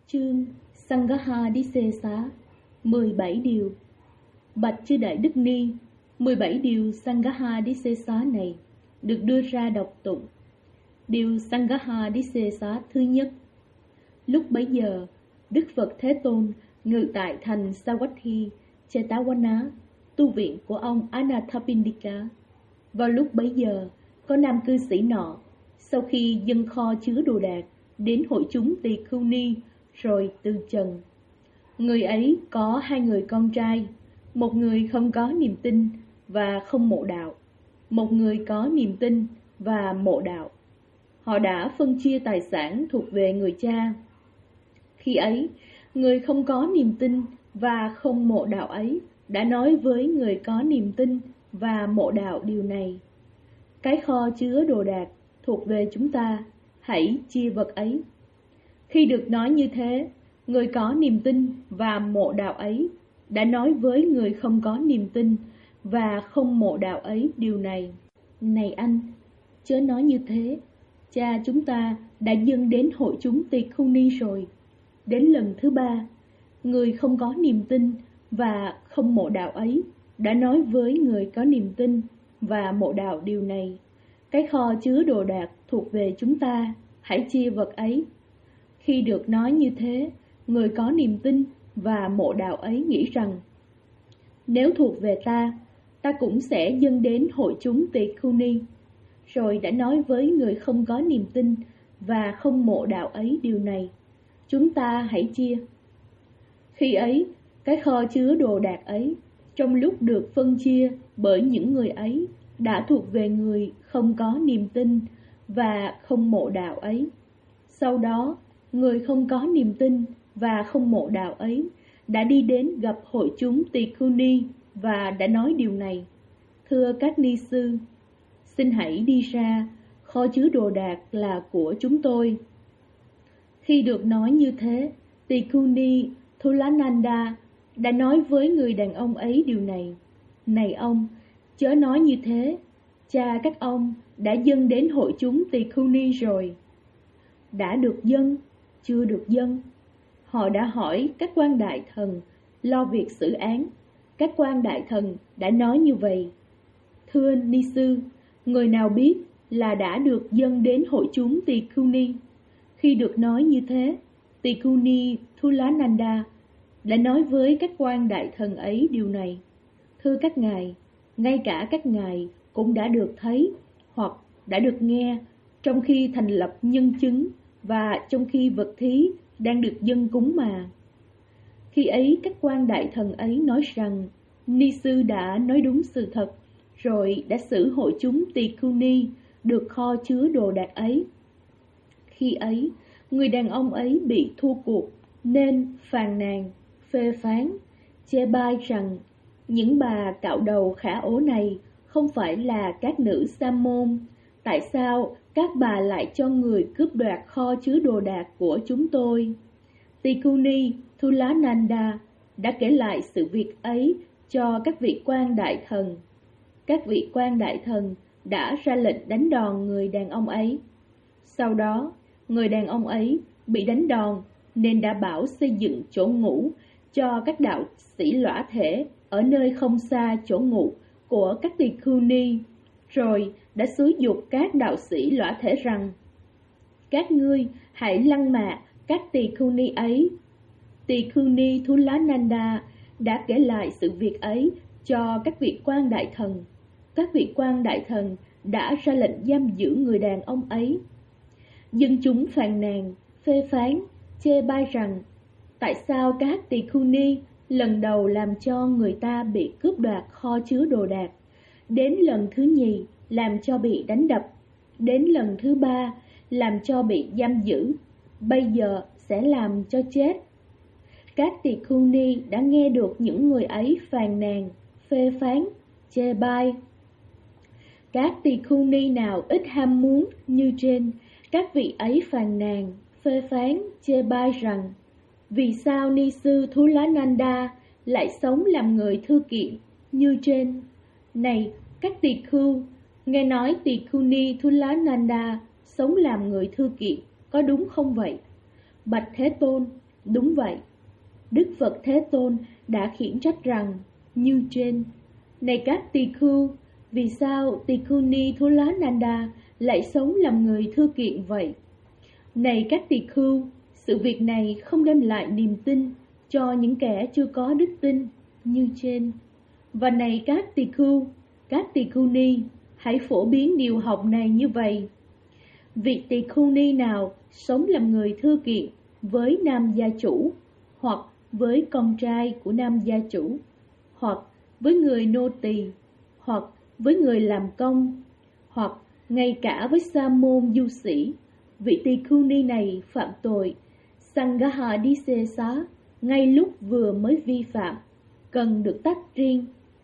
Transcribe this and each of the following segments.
Chương Sangaha Disesa 17 điều. Bạch chư đại đức ni, 17 điều Sangaha Disesa này được đưa ra đọc tụng. Điều Sangaha Disesa thứ nhất. Lúc bấy giờ, Đức Phật Thế Tôn ngự tại thành Savatthi, Chetavana, tu viện của ông Anathapindika. Vào lúc bấy giờ, có nam cư sĩ nọ, sau khi dâng kho chứa đồ đạc đến hội chúng Tỳ Khưu Ni rồi từ trần. Người ấy có 2 người con trai, một người không có niềm tin và không mộ đạo, một người có niềm tin và mộ đạo. Họ đã phân chia tài sản thuộc về người cha. Khi ấy, người không có niềm tin và không mộ đạo ấy đã nói với người có niềm tin và mộ đạo điều này: cái kho chứa đồ đạc thuộc về chúng ta, hãy chia vật ấy. Khi được nói như thế, người có niềm tin và mộ đạo ấy đã nói với người không có niềm tin và không mộ đạo ấy điều này: này anh, chớ nói như thế, cha chúng ta đã dâng đến hội chúng Tỳ Khưu Ni rồi. Đến lần thứ 3, người không có niềm tin và không mộ đạo ấy đã nói với người có niềm tin và mộ đạo điều này: cái kho chứa đồ đạc thuộc về chúng ta, hãy chia vật ấy. Khi được nói như thế, người có niềm tin và mộ đạo ấy nghĩ rằng: nếu thuộc về ta cũng sẽ dâng đến hội chúng Tỳ Khưu Ni. Rồi đã nói với người không có niềm tin và không mộ đạo ấy điều này: chúng ta hãy chia. Khi ấy, cái kho chứa đồ đạc ấy, trong lúc được phân chia bởi những người ấy, đã thuộc về người không có niềm tin và không mộ đạo ấy. Sau đó, người không có niềm tin và không mộ đạo ấy đã đi đến gặp hội chúng Tỳ Khưu Ni và đã nói điều này: thưa các ni sư, xin hãy đi ra, kho chứa đồ đạc là của chúng tôi. Khi được nói như thế, Tỳ Khưu Ni Thulananda đã nói với người đàn ông ấy điều này: này ông, chớ nói như thế, cha các ông đã dâng đến hội chúng Tỳ Khưu Ni rồi. Đã được dâng, chưa được dâng? Họ đã hỏi các quan đại thần lo việc xử án. Các quan đại thần đã nói như vậy: thưa ni sư, người nào biết là đã được dâng đến hội chúng Tỳ Khưu Ni? Khi được nói như thế, Tỳ Khưu Ni Thulananda đã nói với các quan đại thần ấy điều này: thưa các ngài, ngay cả các ngài cũng đã được thấy hoặc đã được nghe trong khi thành lập nhân chứng và trong khi vật thí đang được dâng cúng mà. Khi ấy các quan đại thần ấy nói rằng ni sư đã nói đúng sự thật, rồi đã xử hội chúng Tỳ Khưu Ni được kho chứa đồ đạc ấy. Khi ấy, người đàn ông ấy bị thua cuộc nên phàn nàn, phê phán, chê bai rằng những bà cạo đầu khả ố này không phải là các nữ sa môn. Tại sao các bà lại cho người cướp đoạt kho chứa đồ đạc của chúng tôi? Tỳ Khưu Ni Thulananda đã kể lại sự việc ấy cho các vị quan đại thần. Các vị quan đại thần đã ra lệnh đánh đòn người đàn ông ấy. Sau đó, người đàn ông ấy bị đánh đòn nên đã bảo xây dựng chỗ ngủ cho các đạo sĩ lõa thể ở nơi không xa chỗ ngủ của các Tỳ Khưu Ni, rồi đã xúi giục các đạo sĩ lõa thể rằng: các ngươi hãy lăng mạ các Tỳ Khưu Ni ấy. Tỳ Khưu Ni Thulananda đã kể lại sự việc ấy cho các vị quan đại thần. Các vị quan đại thần đã ra lệnh giam giữ người đàn ông ấy. Dân chúng phàn nàn, phê phán, chê bai rằng: tại sao các Tỳ Khưu Ni lần đầu làm cho người ta bị cướp đoạt kho chứa đồ đạc, đến lần thứ nhì làm cho bị đánh đập, đến lần thứ 3 làm cho bị giam giữ, bây giờ sẽ làm cho chết. Các Tỳ Khưu Ni đã nghe được những người ấy phàn nàn, phê phán, chê bai. Các Tỳ Khưu Ni nào ít ham muốn như trên, các vị ấy phàn nàn, phê phán, chê bai rằng: vì sao ni sư Thulananda lại sống làm người thư kiện như trên? Này các tỳ khưu, nghe nói Tỳ Khưu Ni Thulananda sống làm người thư kiện, có đúng không vậy? Bạch Thế Tôn, Đúng vậy, Đức Phật Thế Tôn đã khiển trách rằng như trên: Này các tỳ khưu, vì sao tỳ khưu ni Thula Nanda lại sống làm người thưa kiện vậy? Này các tỳ khưu, sự việc này không đem lại niềm tin cho những kẻ chưa có đức tin như trên. Và này các tỳ khưu ni, hãy phổ biến điều học này như vậy. Vị tỳ khưu ni nào sống làm người thưa kiện với nam gia chủ, hoặc với con trai của nam gia chủ, hoặc với người nô tỳ, hoặc với người làm công, hoặc ngay cả với sa môn du sĩ, vị tỳ khưu ni này phạm tội Sangha Disesa ngay lúc vừa mới vi phạm, cần được tách riêng.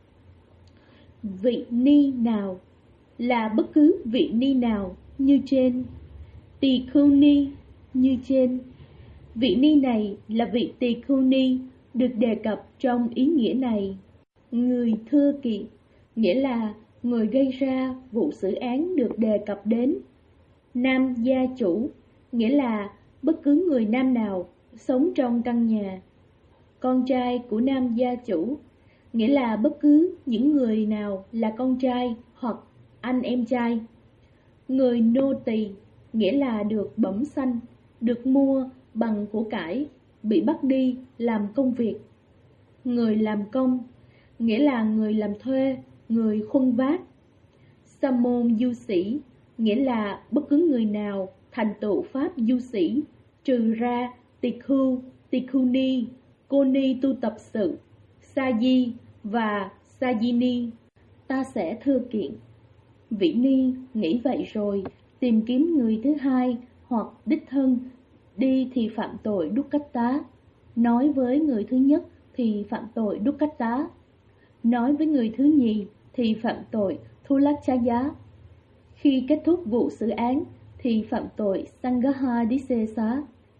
Vị ni nào là bất cứ vị ni nào như trên. Tỳ khưu ni như trên. Vị ni này là vị tỳ khưu ni được đề cập trong ý nghĩa này. Người thưa kiện nghĩa là người gây ra vụ xử án được đề cập đến. Nam gia chủ nghĩa là bất cứ người nam nào sống trong căn nhà. Con trai của nam gia chủ nghĩa là bất cứ những người nào là con trai hoặc anh em trai. Người nô tỳ nghĩa là được bẩm sanh, được mua bằng của cải, bị bắt đi làm công việc. Người làm công nghĩa là người làm thuê, người khuân vác. Sa môn du sĩ nghĩa là bất cứ người nào thành tựu pháp du sĩ, trừ ra tỳ khưu ni, cô ni tu tập sự, sa di và sa di ni. Ta sẽ thưa kiện. Vị ni nghĩ vậy rồi tìm kiếm người thứ hai hoặc đích thân đi thì phạm tội dukkata, nói với người thứ nhất thì phạm tội dukkata, nói với người thứ nhì thì phạm tội thulachaya. Khi kết thúc vụ xử án thì phạm tội Sangha Disesa.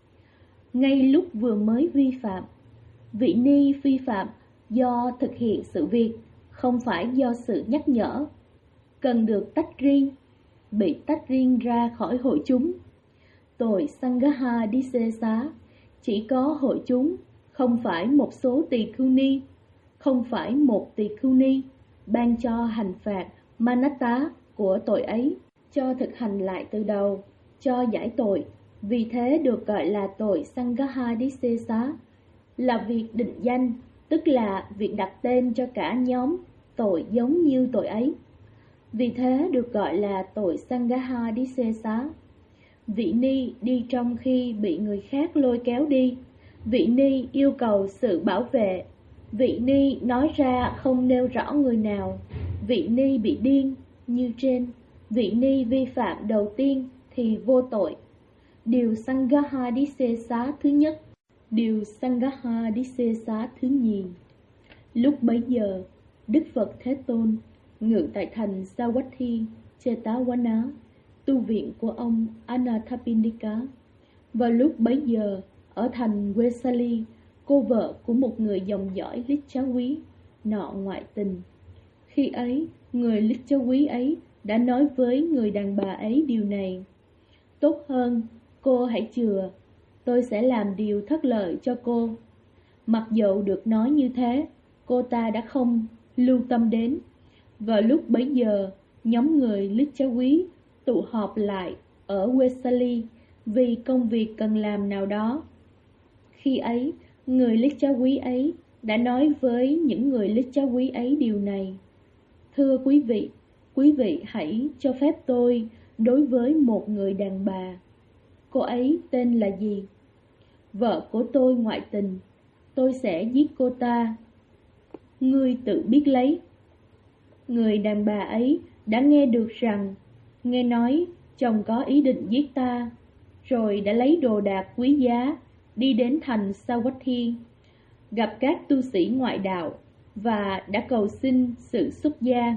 Ngay lúc vừa mới vi phạm, vị ni vi phạm do thực hiện sự việc, không phải do sự nhắc nhở, cần được tách riêng, bị tách riêng ra khỏi hội chúng. Tội Sangha Disesa chỉ có hội chúng, không phải một số tỳ khưu ni, không phải một tỳ khưu ni ban cho hành phạt Manatta của tội ấy, cho thực hành lại từ đầu, cho giải tội. Vì thế được gọi là tội Sangha Disesa, là việc định danh, tức là việc đặt tên cho cả nhóm tội giống như tội ấy. Vì thế được gọi là tội Sangha Disesa. Vị ni đi trong khi bị người khác lôi kéo đi. Vị ni yêu cầu sự bảo vệ. Vị ni nói ra không nêu rõ người nào. Vị ni bị điên như trên. Vị ni vi phạm đầu tiên thì vô tội. Điều Sangha Disesa thứ nhất. Điều Sangha Disesa thứ nhì. Lúc bấy giờ, Đức Phật Thế Tôn ngự tại thành Savatthi, Chetavana, tu viện của ông Anathapindika. Vào lúc bấy giờ, ở thành Vesali, cô vợ của một người dòng dõi Lít Chá Quý nọ ngoại tình. Khi ấy, người Lít Chá Quý ấy đã nói với người đàn bà ấy điều này: Tốt hơn, cô hãy chừa, tôi sẽ làm điều thất lợi cho cô. Mặc dầu được nói như thế, cô ta đã không lưu tâm đến. Vào lúc bấy giờ, nhóm người Lít Chá Quý tụ họp lại ở Vesali vì công việc cần làm nào đó. Khi ấy, người Lít Chá Quý ấy đã nói với những người Lít Chá Quý ấy điều này: Thưa quý vị hãy cho phép tôi đối với một người đàn bà. Cô ấy tên là gì? Vợ của tôi ngoại tình, tôi sẽ giết cô ta. Ngươi tự biết lấy. Người đàn bà ấy đã nghe được rằng, nghe nói chồng có ý định giết ta, rồi đã lấy đồ đạc quý giá, đi đến thành Savatthi, gặp các tu sĩ ngoại đạo và đã cầu xin sự xuất gia.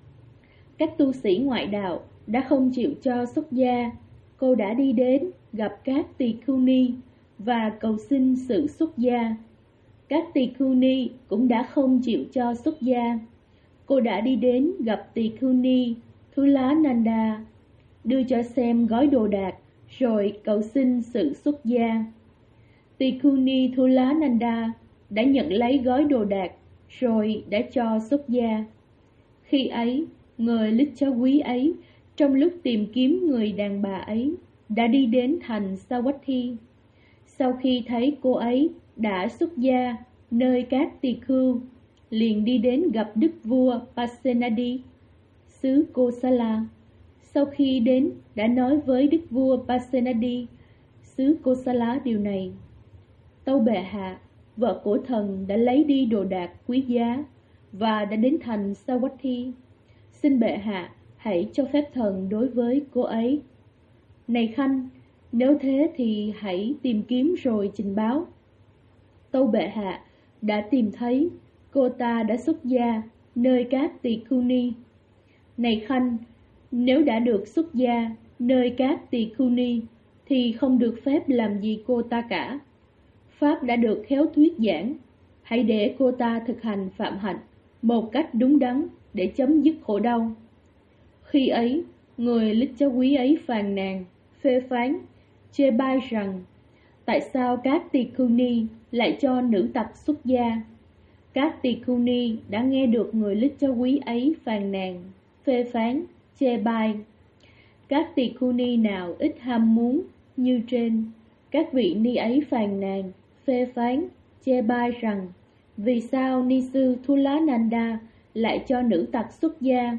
Các tu sĩ ngoại đạo đã không chịu cho xuất gia. Cô đã đi đến gặp các tỳ khưu ni và cầu xin sự xuất gia. Các tỳ khưu ni cũng đã không chịu cho xuất gia. Cô đã đi đến gặp tỳ khưu ni Thula Nanda, đưa cho xem gói đồ đạc, rồi cầu xin sự xuất gia. Tikuni Thulananda đã nhận lấy gói đồ đạc rồi đã cho xuất gia. Khi ấy, người lích chó quý ấy trong lúc tìm kiếm người đàn bà ấy đã đi đến thành Savatthi. Sau khi thấy cô ấy đã xuất gia nơi các tỳ khưu, liền đi đến gặp đức vua Pasenadi, xứ Kosala. Sau khi đến đã nói với đức vua Pasenadi, xứ Kosala điều này: Tâu bệ hạ, vợ của thần đã lấy đi đồ đạc quý giá và đã đến thành Savatthi. Xin bệ hạ hãy cho phép thần đối với cô ấy. Này khanh, nếu thế thì hãy tìm kiếm rồi trình báo. Tâu bệ hạ đã tìm thấy, cô ta đã xuất gia nơi các tỳ khưu ni. Này khanh, nếu đã được xuất gia nơi các tỳ khưu ni thì không được phép làm gì cô ta cả. Pháp đã được khéo thuyết giảng, hãy để cô ta thực hành phạm hạnh một cách đúng đắn để chấm dứt khổ đau. Khi ấy, người lích chó quý ấy phàn nàn, phê phán, chê bai rằng: tại sao các tỳ khưu ni lại cho nữ tặc xuất gia? Các tỳ khưu ni đã nghe được người lích chó quý ấy phàn nàn, phê phán, chê bai. Các tỳ khưu ni nào ít ham muốn như trên, các vị ni ấy phàn nàn, phê phán, chê bai rằng: vì sao ni sư Thulananda lại cho nữ tặc xuất gia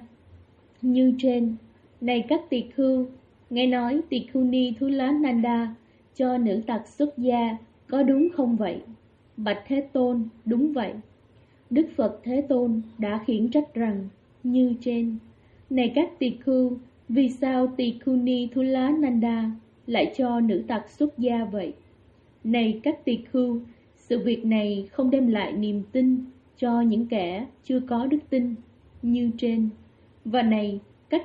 như trên? Này các tỳ khưu, nghe nói tỳ khưu ni Thulananda cho nữ tặc xuất gia có đúng không vậy? Bạch Thế Tôn, đúng vậy. Đức Phật Thế Tôn đã khiển trách rằng như trên. Này các tỳ khưu, vì sao tỳ khưu ni Thulananda lại cho nữ tặc xuất gia vậy? Này các tỳ khưu, sự việc này không đem lại niềm tin cho những kẻ chưa có đức tin như trên. Và này các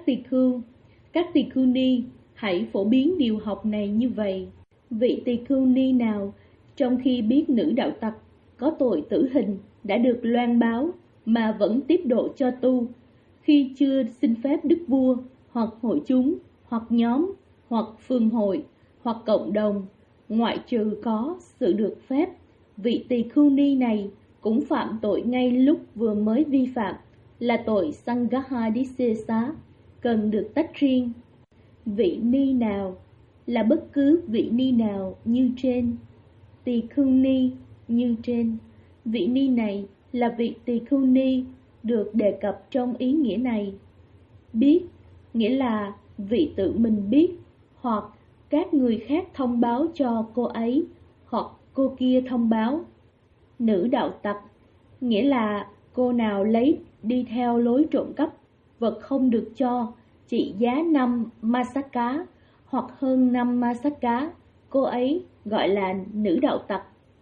tỳ khưu ni, hãy phổ biến điều học này như vậy. Vị tỳ khưu ni nào trong khi biết nữ đạo tặc có tội tử hình đã được loan báo mà vẫn tiếp độ cho tu, khi chưa xin phép đức vua hoặc hội chúng hoặc nhóm hoặc phường hội hoặc cộng đồng, ngoại trừ có sự được phép, vị tỳ khưu ni này cũng phạm tội ngay lúc vừa mới vi phạm, là tội Sanghadisesa, cần được tách riêng. Vị ni nào là bất cứ vị ni nào như trên. Tỳ khưu ni như trên. Vị ni này là vị tỳ khưu ni được đề cập trong ý nghĩa này. Biết nghĩa là vị tự mình biết, hoặc các người khác thông báo cho cô ấy, hoặc cô kia thông báo. Nữ đạo tặc nghĩa là cô nào lấy đi theo lối trộm cắp vật không được cho, trị giá 5 masaka hoặc hơn 5 masaka, cô ấy gọi là nữ đạo tặc.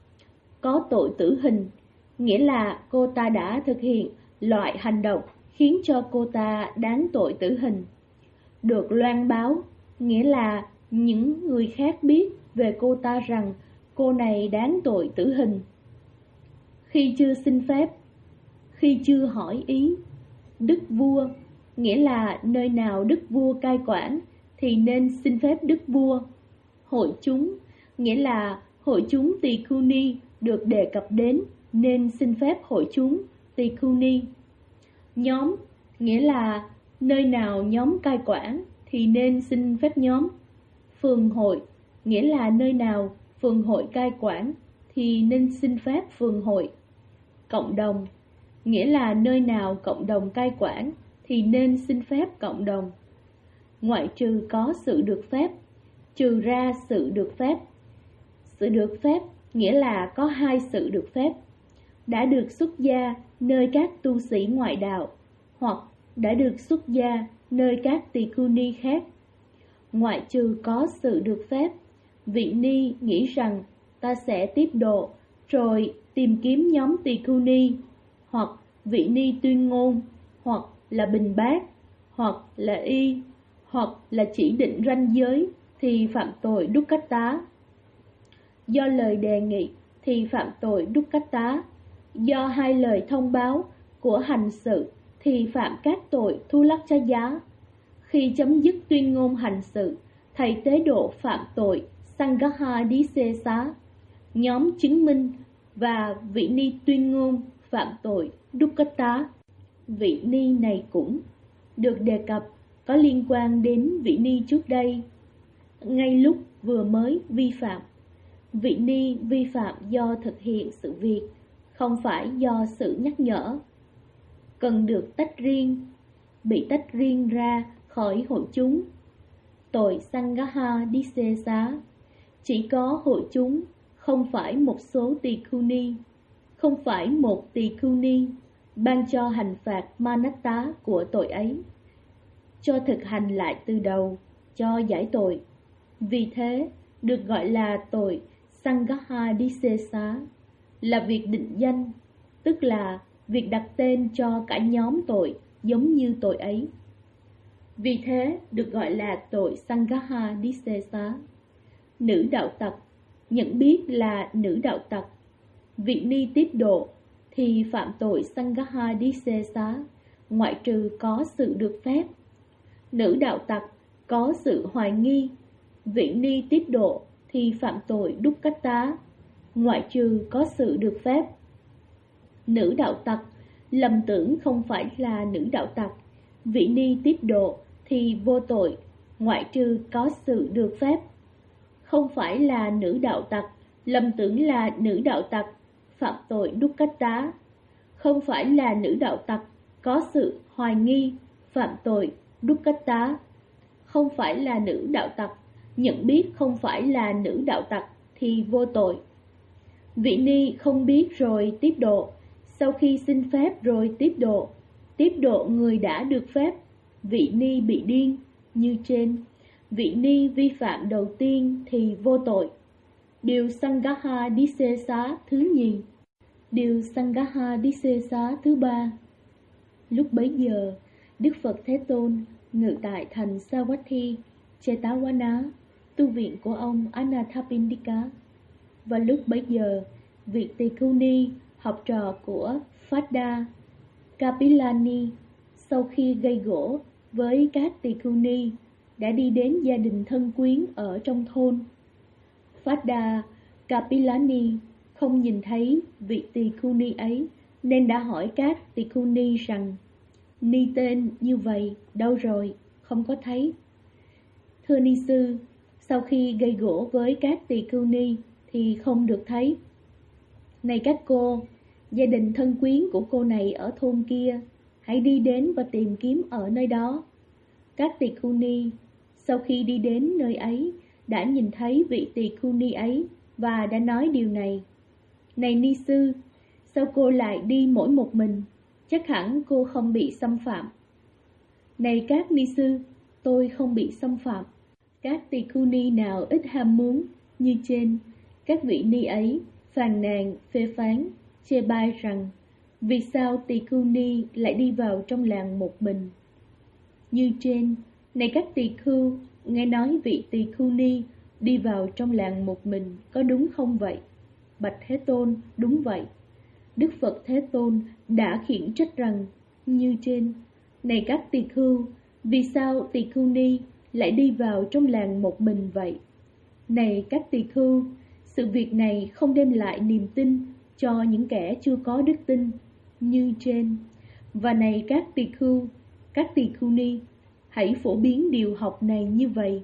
Có tội tử hình nghĩa là cô ta đã thực hiện loại hành động khiến cho cô ta đáng tội tử hình. Được loan báo nghĩa là những người khác biết về cô ta rằng cô này đáng tội tử hình. Khi chưa xin phép, khi chưa hỏi ý. Đức vua nghĩa là nơi nào đức vua cai quản thì nên xin phép đức vua. Hội chúng nghĩa là hội chúng tỳ khưu ni được đề cập đến nên xin phép hội chúng tỳ khưu ni. Nhóm nghĩa là nơi nào nhóm cai quản thì nên xin phép nhóm. Phường hội nghĩa là nơi nào phường hội cai quản thì nên xin phép phường hội. Cộng đồng nghĩa là nơi nào cộng đồng cai quản thì nên xin phép cộng đồng. Ngoại trừ có sự được phép, trừ ra sự được phép. Sự được phép nghĩa là có hai sự được phép: đã được xuất gia nơi các tu sĩ ngoại đạo, hoặc đã được xuất gia nơi các tỳ khưu ni khác. Ngoại trừ có sự được phép, vị ni nghĩ rằng ta sẽ tiếp độ rồi tìm kiếm nhóm tỳ khưu ni, hoặc vị ni tuyên ngôn, hoặc là bình bát, hoặc là y, hoặc là chỉ định ranh giới thì phạm tội dukkata. Do lời đề nghị thì phạm tội dukkata. Do hai lời thông báo của hành sự thì phạm các tội thu lắc cha giá. Khi chấm dứt tuyên ngôn hành sự, thầy tế độ phạm tội Sanghadisesa. nhóm chứng minh và vị ni tuyên ngôn phạm tội Dukkata. Vị ni này cũng được đề cập có liên quan đến vị ni trước đây. Ngay lúc vừa mới vi phạm, vị ni vi phạm do thực hiện sự việc, không phải do sự nhắc nhở. Cần được tách riêng, bị tách riêng ra khỏi hội chúng. Tội Sangha Disesa chỉ có hội chúng, không phải một số tỳ khưu ni, không phải một tỳ khưu ni ban cho hành phạt Manatta của tội ấy, cho thực hành lại từ đầu, cho giải tội. Vì thế, được gọi là tội Sangha Disesa, là việc định danh, tức là việc đặt tên cho cả nhóm tội giống như tội ấy. Vì thế, được gọi là tội Sangha Disesa. Nữ đạo tặc, nhận biết là nữ đạo tặc. Vị ni tiếp độ thì phạm tội Sangha Disesa, ngoại trừ có sự được phép. Nữ đạo tặc có sự hoài nghi. Vị ni tiếp độ thì phạm tội Dukkata, ngoại trừ có sự được phép. Nữ đạo tặc lầm tưởng không phải là nữ đạo tặc. Vị ni tiếp độ thì vô tội, ngoại trừ có sự được phép. Không phải là nữ đạo tặc, lầm tưởng là nữ đạo tặc, phạm tội Dukkata. Không phải là nữ đạo tặc, có sự hoài nghi, phạm tội Dukkata. Không phải là nữ đạo tặc, nhận biết không phải là nữ đạo tặc thì vô tội. Vị ni không biết rồi tiếp độ, sau khi xin phép rồi tiếp độ người đã được phép, vị ni bị điên như trên. Vị ni vi phạm đầu tiên thì vô tội. Điều Sangha Disesa thứ nhì. Điều Sangha Disesa thứ ba. Lúc bấy giờ, Đức Phật Thế Tôn ngự tại thành Savatthi, Chetavana, tu viện của ông Anathapindika. Và lúc bấy giờ, vị tỳ khưu ni, học trò của Phada Kapilani, sau khi gây gổ với các tỳ khưu ni, đã đi đến gia đình thân quyến ở trong thôn. Phada Kapilani không nhìn thấy vị tỳ khưu ni ấy, nên đã hỏi các tỳ khưu ni rằng: ni tên như vậy đâu rồi, không có thấy. Thưa ni sư, sau khi gây gổ với các tỳ khưu ni thì không được thấy. Này các cô, gia đình thân quyến của cô này ở thôn kia, hãy đi đến và tìm kiếm ở nơi đó. Các tỳ khưu ni sau khi đi đến nơi ấy đã nhìn thấy vị tỳ khưu ni ấy và đã nói điều này: này ni sư, sao cô lại đi mỗi một mình? Chắc hẳn cô không bị xâm phạm. Này các ni sư, tôi không bị xâm phạm. Các tỳ khưu ni nào ít ham muốn như trên, các vị ni ấy phàn nàn, phê phán, chê bai rằng: vì sao tỳ khưu ni lại đi vào trong làng một mình? Như trên, này các tỳ khưu, nghe nói vị tỳ khưu ni đi vào trong làng một mình có đúng không vậy? Bạch Thế Tôn, đúng vậy. Đức Phật Thế Tôn đã khiển trách rằng: như trên, này các tỳ khưu, vì sao tỳ khưu ni lại đi vào trong làng một mình vậy? Này các tỳ khưu, sự việc này không đem lại niềm tin cho những kẻ chưa có đức tin như trên. Và này các tỳ khưu ni, hãy phổ biến điều học này như vậy.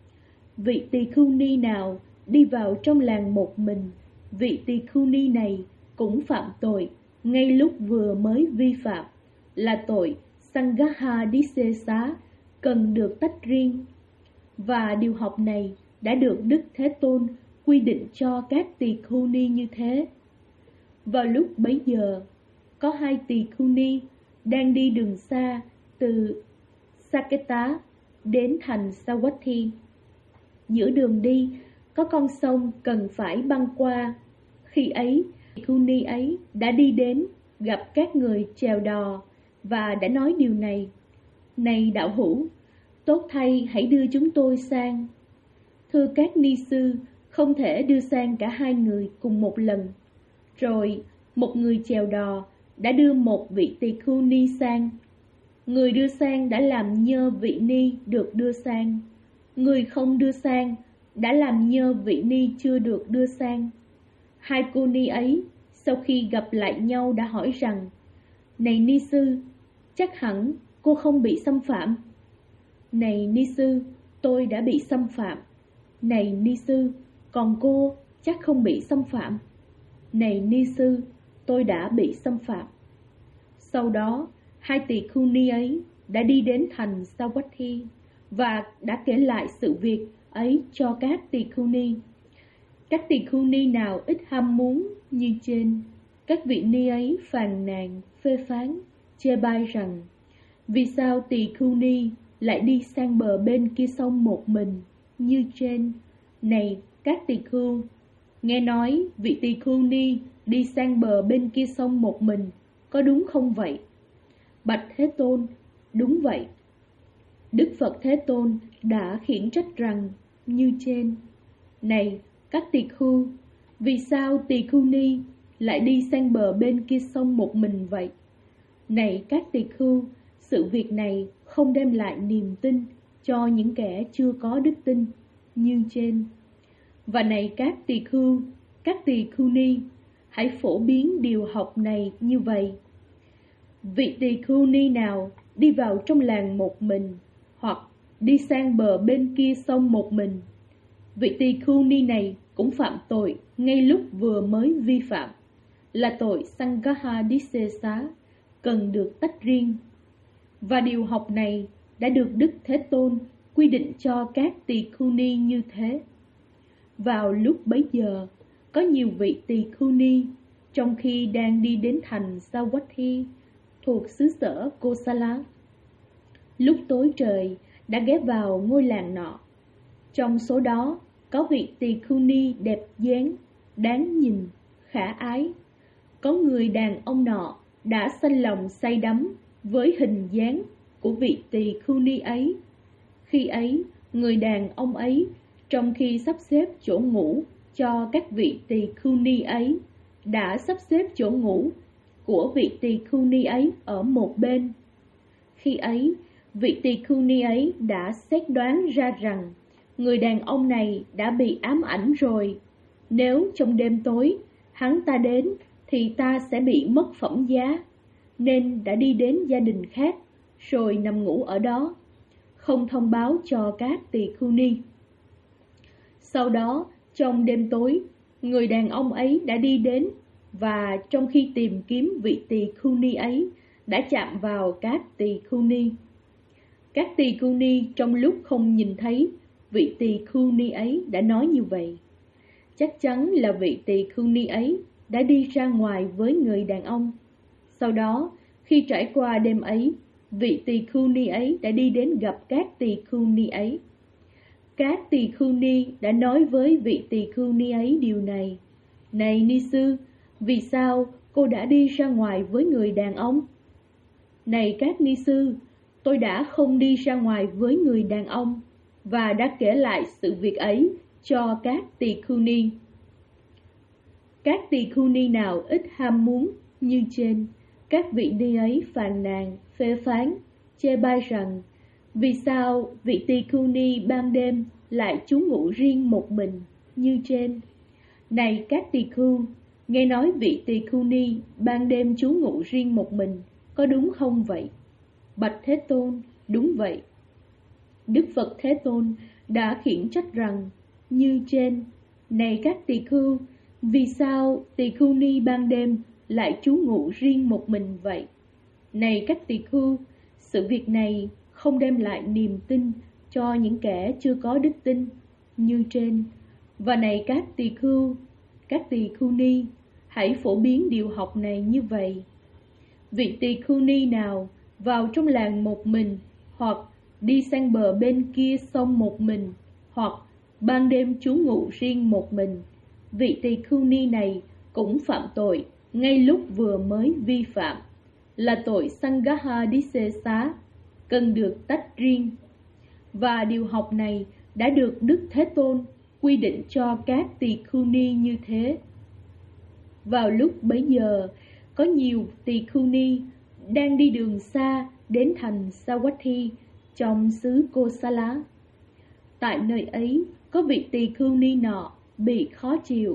Vị tỳ khưu ni nào đi vào trong làng một mình, vị tỳ khưu ni này cũng phạm tội ngay lúc vừa mới vi phạm, là tội Sangha Disesa, cần được tách riêng. Và điều học này đã được Đức Thế Tôn quy định cho các tỳ khưu ni như thế. Vào lúc bấy giờ, có hai tỳ khưu ni đang đi đường xa từ Saketa đến thành Savatthi. Giữa đường đi, có con sông cần phải băng qua. Khi ấy, tỳ khưu ni ấy đã đi đến, gặp các người chèo đò và đã nói điều này: này đạo hữu, tốt thay hãy đưa chúng tôi sang. Thưa các ni sư, không thể đưa sang cả hai người cùng một lần. Rồi một người chèo đò đã đưa một vị tỳ khưu ni sang. Người đưa sang đã làm nhơ vị ni được đưa sang. Người không đưa sang đã làm nhơ vị ni chưa được đưa sang. Hai cô ni ấy sau khi gặp lại nhau đã hỏi rằng: Này ni sư, chắc hẳn cô không bị xâm phạm. Này ni sư, tôi đã bị xâm phạm. Này ni sư, còn cô chắc không bị xâm phạm. Này ni sư, tôi đã bị xâm phạm. Sau đó, hai tỳ khưu ni ấy đã đi đến thành Savatthi và đã kể lại sự việc ấy cho các tỳ khưu ni. Các tỳ khưu ni nào ít ham muốn như trên, các vị ni ấy phàn nàn, phê phán, chê bai rằng: Vì sao tỳ khưu ni lại đi sang bờ bên kia sông một mình như trên? Này các tỳ khưu, nghe nói vị tỳ khưu ni đi sang bờ bên kia sông một mình, có đúng không vậy? Bạch Thế Tôn, đúng vậy. Đức Phật Thế Tôn đã khiển trách rằng như trên: Này các tỳ khưu, vì sao tỳ khưu ni lại đi sang bờ bên kia sông một mình vậy? Này các tỳ khưu, sự việc này không đem lại niềm tin cho những kẻ chưa có đức tin như trên. Và này các tỳ khưu ni, hãy phổ biến điều học này như vậy. Vị tỳ khưu ni nào đi vào trong làng một mình, hoặc đi sang bờ bên kia sông một mình, vị tỳ khưu ni này cũng phạm tội ngay lúc vừa mới vi phạm, là tội Sangha Disesa, cần được tách riêng. Và điều học này đã được Đức Thế Tôn quy định cho các tỳ khưu ni như thế. Vào lúc bấy giờ, có nhiều vị tỳ khưu ni, trong khi đang đi đến thành Savatthi thuộc xứ sở Kosala, lúc tối trời đã ghé vào ngôi làng nọ. Trong số đó có vị tỳ khưu ni đẹp dáng, đáng nhìn, khả ái. Có người đàn ông nọ đã sanh lòng say đắm với hình dáng của vị tỳ khưu ni ấy. Khi ấy, người đàn ông ấy, trong khi sắp xếp chỗ ngủ cho các vị tỳ khưu ni ấy, đã sắp xếp chỗ ngủ của vị tỳ khưu ni ấy ở một bên. Khi ấy, vị tỳ khưu ni ấy đã xét đoán ra rằng người đàn ông này đã bị ám ảnh rồi. Nếu trong đêm tối hắn ta đến thì ta sẽ bị mất phẩm giá, nên đã đi đến gia đình khác rồi nằm ngủ ở đó, không thông báo cho các tỳ khưu ni. Sau đó, trong đêm tối, người đàn ông ấy đã đi đến, và trong khi tìm kiếm vị tỳ khưu ni ấy, đã chạm vào các tỳ khưu ni. Các tỳ khưu ni trong lúc không nhìn thấy vị tỳ khưu ni ấy đã nói như vậy: Chắc chắn là vị tỳ khưu ni ấy đã đi ra ngoài với người đàn ông. Sau đó, khi trải qua đêm ấy, vị tỳ khưu ni ấy đã đi đến gặp các tỳ khưu ni ấy. Các tỳ khưu ni đã nói với vị tỳ khưu ni ấy điều này: Này ni sư, vì sao cô đã đi ra ngoài với người đàn ông? Này các ni sư, tôi đã không đi ra ngoài với người đàn ông, và đã kể lại sự việc ấy cho các tỳ khưu ni. Các tỳ khưu ni nào ít ham muốn như trên, các vị ni ấy phàn nàn, phê phán, chê bai rằng: Vì sao vị tỳ khưu ni ban đêm lại trú ngụ riêng một mình như trên? Này các tỳ khưu, nghe nói vị tỳ khưu ni ban đêm trú ngụ riêng một mình, có đúng không vậy? Bạch Thế Tôn, đúng vậy. Đức Phật Thế Tôn đã khiển trách rằng như trên: Này các tỳ khưu, vì sao tỳ khưu ni ban đêm lại trú ngụ riêng một mình vậy? Này các tỳ khưu, sự việc này không đem lại niềm tin cho những kẻ chưa có đức tin như trên. Và này các tỳ khưu ni, hãy phổ biến điều học này như vậy. Vị tỳ khưu ni nào vào trong làng một mình, hoặc đi sang bờ bên kia sông một mình, hoặc ban đêm trú ngụ riêng một mình, vị tỳ khưu ni này cũng phạm tội ngay lúc vừa mới vi phạm, là tội Sangha Disesa, cần được tách riêng. Và điều học này đã được Đức Thế Tôn quy định cho các tỳ khưu ni như thế. Vào lúc bấy giờ, có nhiều tỳ khưu ni đang đi đường xa đến thành Savatthi trong xứ Kosala. Tại nơi ấy, có vị tỳ khưu ni nọ bị khó chịu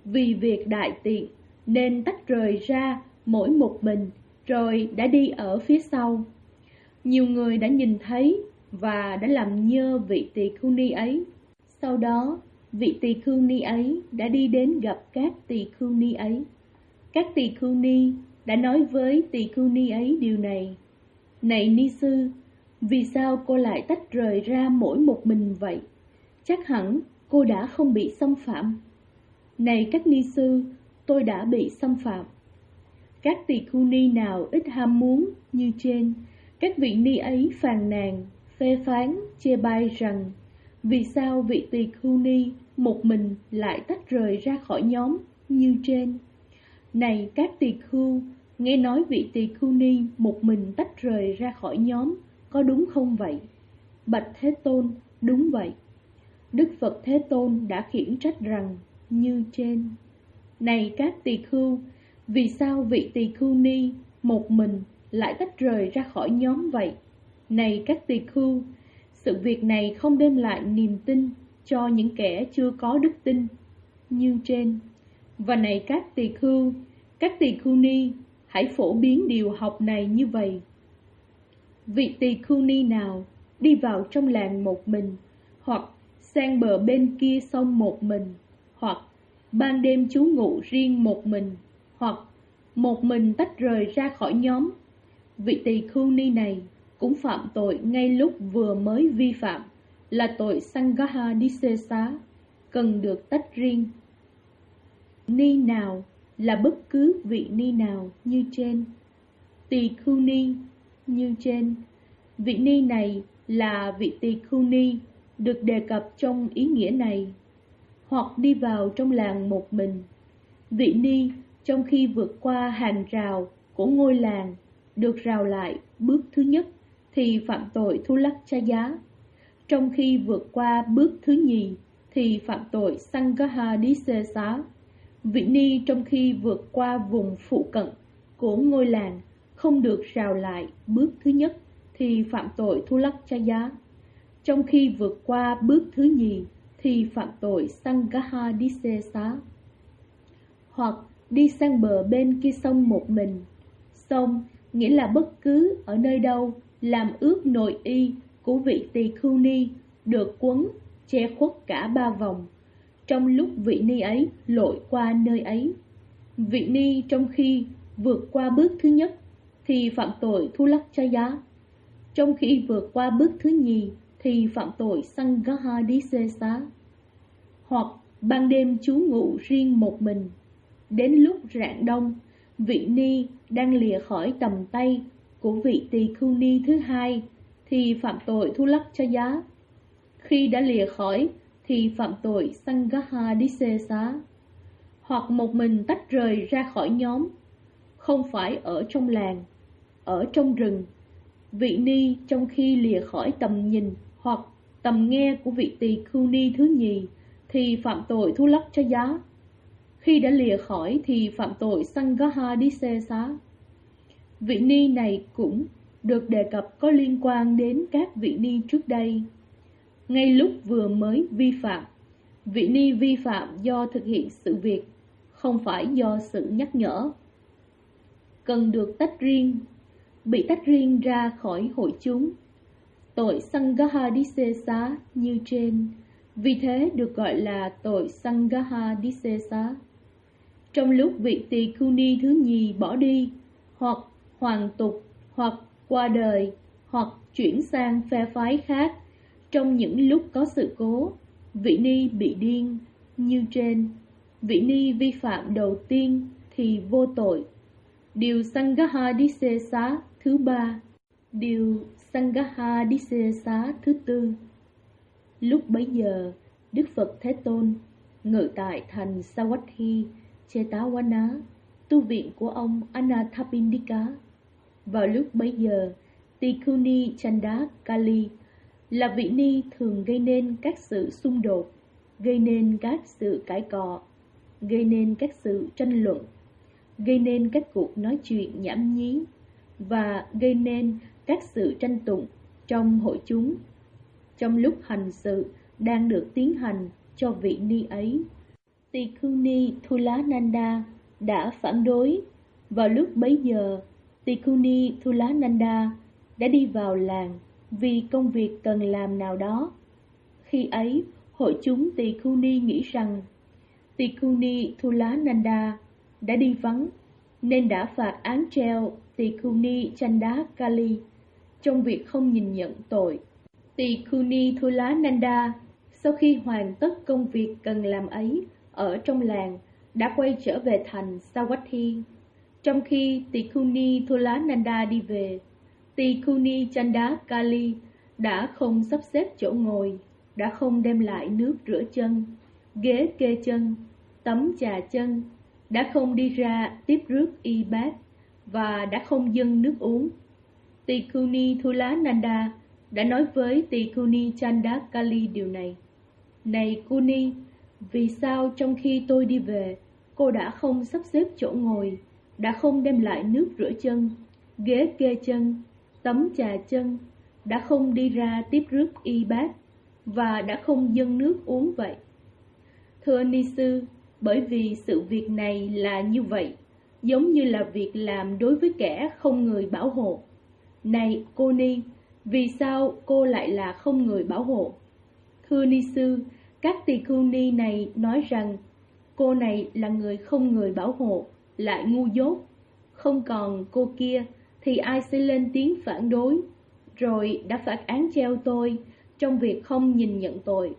vì việc đại tiện nên tách rời ra mỗi một mình, rồi đã đi ở phía sau. Nhiều người đã nhìn thấy và đã làm nhơ vị tỳ khưu ni ấy. Sau đó, vị tỳ khưu ni ấy đã đi đến gặp các tỳ khưu ni ấy. Các tỳ khưu ni đã nói với tỳ khưu ni ấy điều này: Này ni sư, vì sao cô lại tách rời ra mỗi một mình vậy? Chắc hẳn cô đã không bị xâm phạm. Này các ni sư, tôi đã bị xâm phạm. Các tỳ khưu ni nào ít ham muốn như trên, các vị ni ấy phàn nàn, phê phán, chê bai rằng: Vì sao vị tỳ khưu ni một mình lại tách rời ra khỏi nhóm như trên? Này các tỳ khưu, nghe nói vị tỳ khưu ni một mình tách rời ra khỏi nhóm, có đúng không vậy? Bạch Thế Tôn, đúng vậy. Đức Phật Thế Tôn đã khiển trách rằng như trên: Này các tỳ khưu, vì sao vị tỳ khưu ni một mình lại tách rời ra khỏi nhóm vậy? Này các tỳ khưu, sự việc này không đem lại niềm tin cho những kẻ chưa có đức tin như trên. Và này các tỳ khưu ni, hãy phổ biến điều học này như vậy. Vị tỳ khưu ni nào đi vào trong làng một mình, hoặc sang bờ bên kia sông một mình, hoặc ban đêm trú ngụ riêng một mình, hoặc một mình tách rời ra khỏi nhóm, vị tỳ khưu ni này cũng phạm tội ngay lúc vừa mới vi phạm, là tội Sangha Disesa, cần được tách riêng. Ni nào là bất cứ vị ni nào như trên. Tỳ khưu ni như trên. Vị ni này là vị tỳ khưu ni được đề cập trong ý nghĩa này. Hoặc đi vào trong làng một mình. Vị ni trong khi vượt qua hàng rào của ngôi làng được rào lại bước thứ nhất thì phạm tội Thu Lắc Cha Giá. Trong khi vượt qua bước thứ nhì thì phạm tội Sangha Disesa. Vị ni trong khi vượt qua vùng phụ cận của ngôi làng không được rào lại bước thứ nhất thì phạm tội Thu Lắc Cha Giá. Trong khi vượt qua bước thứ nhì thì phạm tội Sangha Disesa. Hoặc đi sang bờ bên kia sông một mình. Sông nghĩa là bất cứ ở nơi đâu làm ướt nội y của vị tỳ khưu ni được quấn che khuất cả ba vòng, trong lúc vị ni ấy lội qua nơi ấy. Vị ni trong khi vượt qua bước thứ nhất thì phạm tội Thu Lắc Cha Giá. Trong khi vượt qua bước thứ nhì thì phạm tội Sangha Disesa. Hoặc ban đêm trú ngụ riêng một mình. Đến lúc rạng đông, vị ni đang lìa khỏi tầm tay của vị tỳ khưu ni thứ hai thì phạm tội Thu Lắc Cha Giá. Khi đã lìa khỏi thì phạm tội Sangha Disesa. Hoặc một mình tách rời ra khỏi nhóm, không phải ở trong làng, ở trong rừng. Vị ni trong khi lìa khỏi tầm nhìn hoặc tầm nghe của vị tỳ khưu ni thứ nhì thì phạm tội Thu Lắc Cha Giá. Khi đã lìa khỏi thì phạm tội Sangha Disesa. Vị ni này cũng được đề cập có liên quan đến các vị ni trước đây. Ngay lúc vừa mới vi phạm, vị ni vi phạm do thực hiện sự việc, không phải do sự nhắc nhở. Cần được tách riêng, bị tách riêng ra khỏi hội chúng. Tội Sangha Disesa như trên, vì thế được gọi là tội Sangha Disesa. Trong lúc vị tỳ khưu ni thứ nhì bỏ đi, hoặc hoàn tục, hoặc qua đời, hoặc chuyển sang phe phái khác, trong những lúc có sự cố, vị ni bị điên như trên. Vị ni vi phạm đầu tiên thì vô tội. Điều Sangha Disesa thứ ba. Điều Sangha Disesa thứ tư. Lúc bấy giờ, Đức Phật Thế Tôn ngự tại thành Savatthi, Chetavana, tu viện của ông Anathapindika. Vào lúc bấy giờ, Tỳ khưu ni Chandakali là vị ni thường gây nên các sự xung đột, gây nên các sự cãi cọ, gây nên các sự tranh luận, gây nên các cuộc nói chuyện nhảm nhí và gây nên các sự tranh tụng trong hội chúng, trong lúc hành sự đang được tiến hành cho vị ni ấy. Tỳ Khưu Ni Thulananda đã phản đối. Vào lúc bấy giờ, Tỳ Khưu Ni Thulananda đã đi vào làng vì công việc cần làm nào đó. Khi ấy, hội chúng Tỳ Khưu Ni nghĩ rằng Tỳ Khưu Ni Thulananda đã đi vắng, nên đã phạt án treo Tỳ Khưu Ni Chandakali trong việc không nhìn nhận tội. Tỳ Khưu Ni Thulananda sau khi hoàn tất công việc cần làm ấy ở trong làng đã quay trở về thành Savatthi. Trong khi Tỳ Khưu Ni Thulananda đi về, Tỳ Khưu Ni Chandakali đã không sắp xếp chỗ ngồi, đã không đem lại nước rửa chân, ghế kê chân, tấm chà chân, đã không đi ra tiếp rước y bát và đã không dâng nước uống. Tỳ Khưu Ni Thulananda đã nói với Tỳ Khưu Ni Chandakali điều này: Này Kuni, vì sao trong khi tôi đi về, cô đã không sắp xếp chỗ ngồi, đã không đem lại nước rửa chân, ghế kê chân, tấm chà chân, đã không đi ra tiếp rước y bát và đã không dâng nước uống vậy? Thưa ni sư, bởi vì sự việc này là như vậy, giống như là việc làm đối với kẻ không người bảo hộ. Này cô ni, vì sao cô lại là không người bảo hộ? Thưa ni sư, các tỳ khưu ni này nói rằng cô này là người không người bảo hộ, lại ngu dốt. Không còn cô kia thì ai sẽ lên tiếng phản đối, rồi đã phạt án treo tôi trong việc không nhìn nhận tội.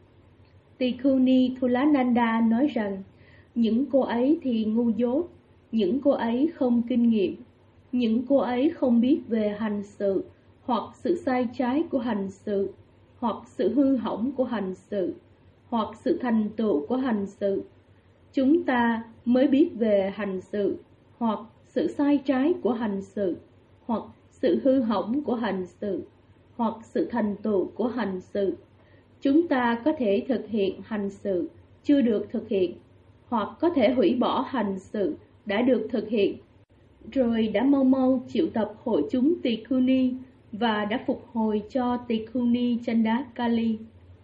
Tỳ Khưu Ni Thulananda nói rằng những cô ấy thì ngu dốt, những cô ấy không kinh nghiệm, những cô ấy không biết về hành sự, hoặc sự sai trái của hành sự, hoặc sự hư hỏng của hành sự, hoặc sự thành tựu của hành sự. Chúng ta mới biết về hành sự, hoặc sự sai trái của hành sự, hoặc sự hư hỏng của hành sự, hoặc sự thành tựu của hành sự. Chúng ta có thể thực hiện hành sự chưa được thực hiện, hoặc có thể hủy bỏ hành sự đã được thực hiện, rồi đã mau mau triệu tập hội chúng Tỳ Khưu Ni và đã phục hồi cho Tỳ Khưu Ni Chandakali.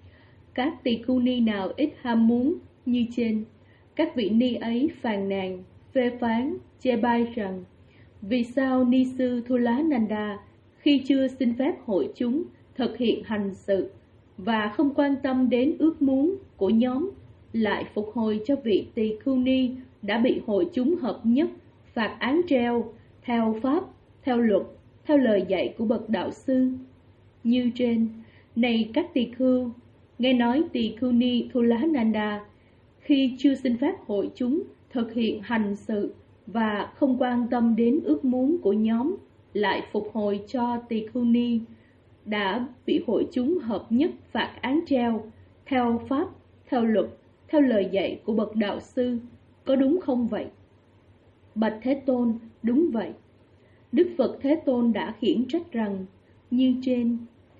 Các Tỳ Khưu Ni nào ít ham muốn như trên, các vị ni ấy phàn nàn, phê phán, chê bai rằng vì sao ni sư Thulananda khi chưa xin phép hội chúng thực hiện hành sự và không quan tâm đến ước muốn của nhóm, lại phục hồi cho vị Tỳ Khưu Ni đã bị hội chúng hợp nhất phạt án treo theo pháp, theo luật, theo lời dạy của bậc đạo sư như trên. Này các tỳ khưu, nghe nói Tỳ Khưu Ni Thulananda khi chưa xin phép hội chúng thực hiện hành sự và không quan tâm đến ước muốn của nhóm, lại phục hồi cho Tỳ Khưu Ni đã bị hội chúng hợp nhất phạt án treo theo pháp, theo luật, theo lời dạy của bậc đạo sư, có đúng không vậy? Bạch Thế Tôn, đúng vậy. Đức Phật Thế Tôn đã khiển trách rằng như trên: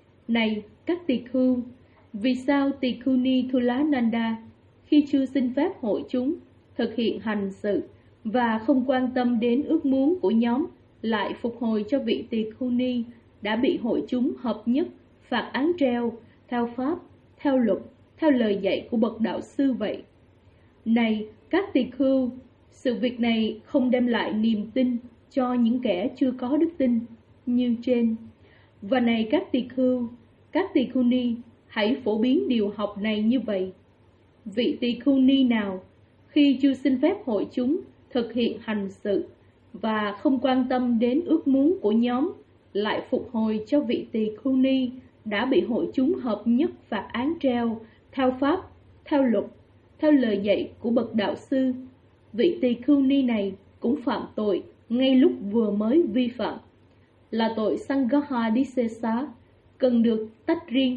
Này các tỳ khưu, vì sao Tỳ Khưu Ni Thulananda khi chưa xin phép hội chúng thực hiện hành sự và không quan tâm đến ước muốn của nhóm, lại phục hồi cho vị Tỳ Khưu Ni đã bị hội chúng hợp nhất phạt án treo theo pháp, theo luật, theo lời dạy của bậc đạo sư vậy? Này các tỳ khưu, sự việc này không đem lại niềm tin cho những kẻ chưa có đức tin như trên. Và này các tỳ khưu ni, hãy phổ biến điều học này như vậy. Vị tỳ khưu ni nào khi chưa xin phép hội chúng thực hiện hành sự và không quan tâm đến ước muốn của nhóm, lại phục hồi cho vị tỳ khưu ni đã bị hội chúng hợp nhất phạt án treo theo pháp, theo luật, theo lời dạy của bậc đạo sư, vị tỳ khưu ni này cũng phạm tội ngay lúc vừa mới vi phạm, là tội Sangaha Disesa, cần được tách riêng.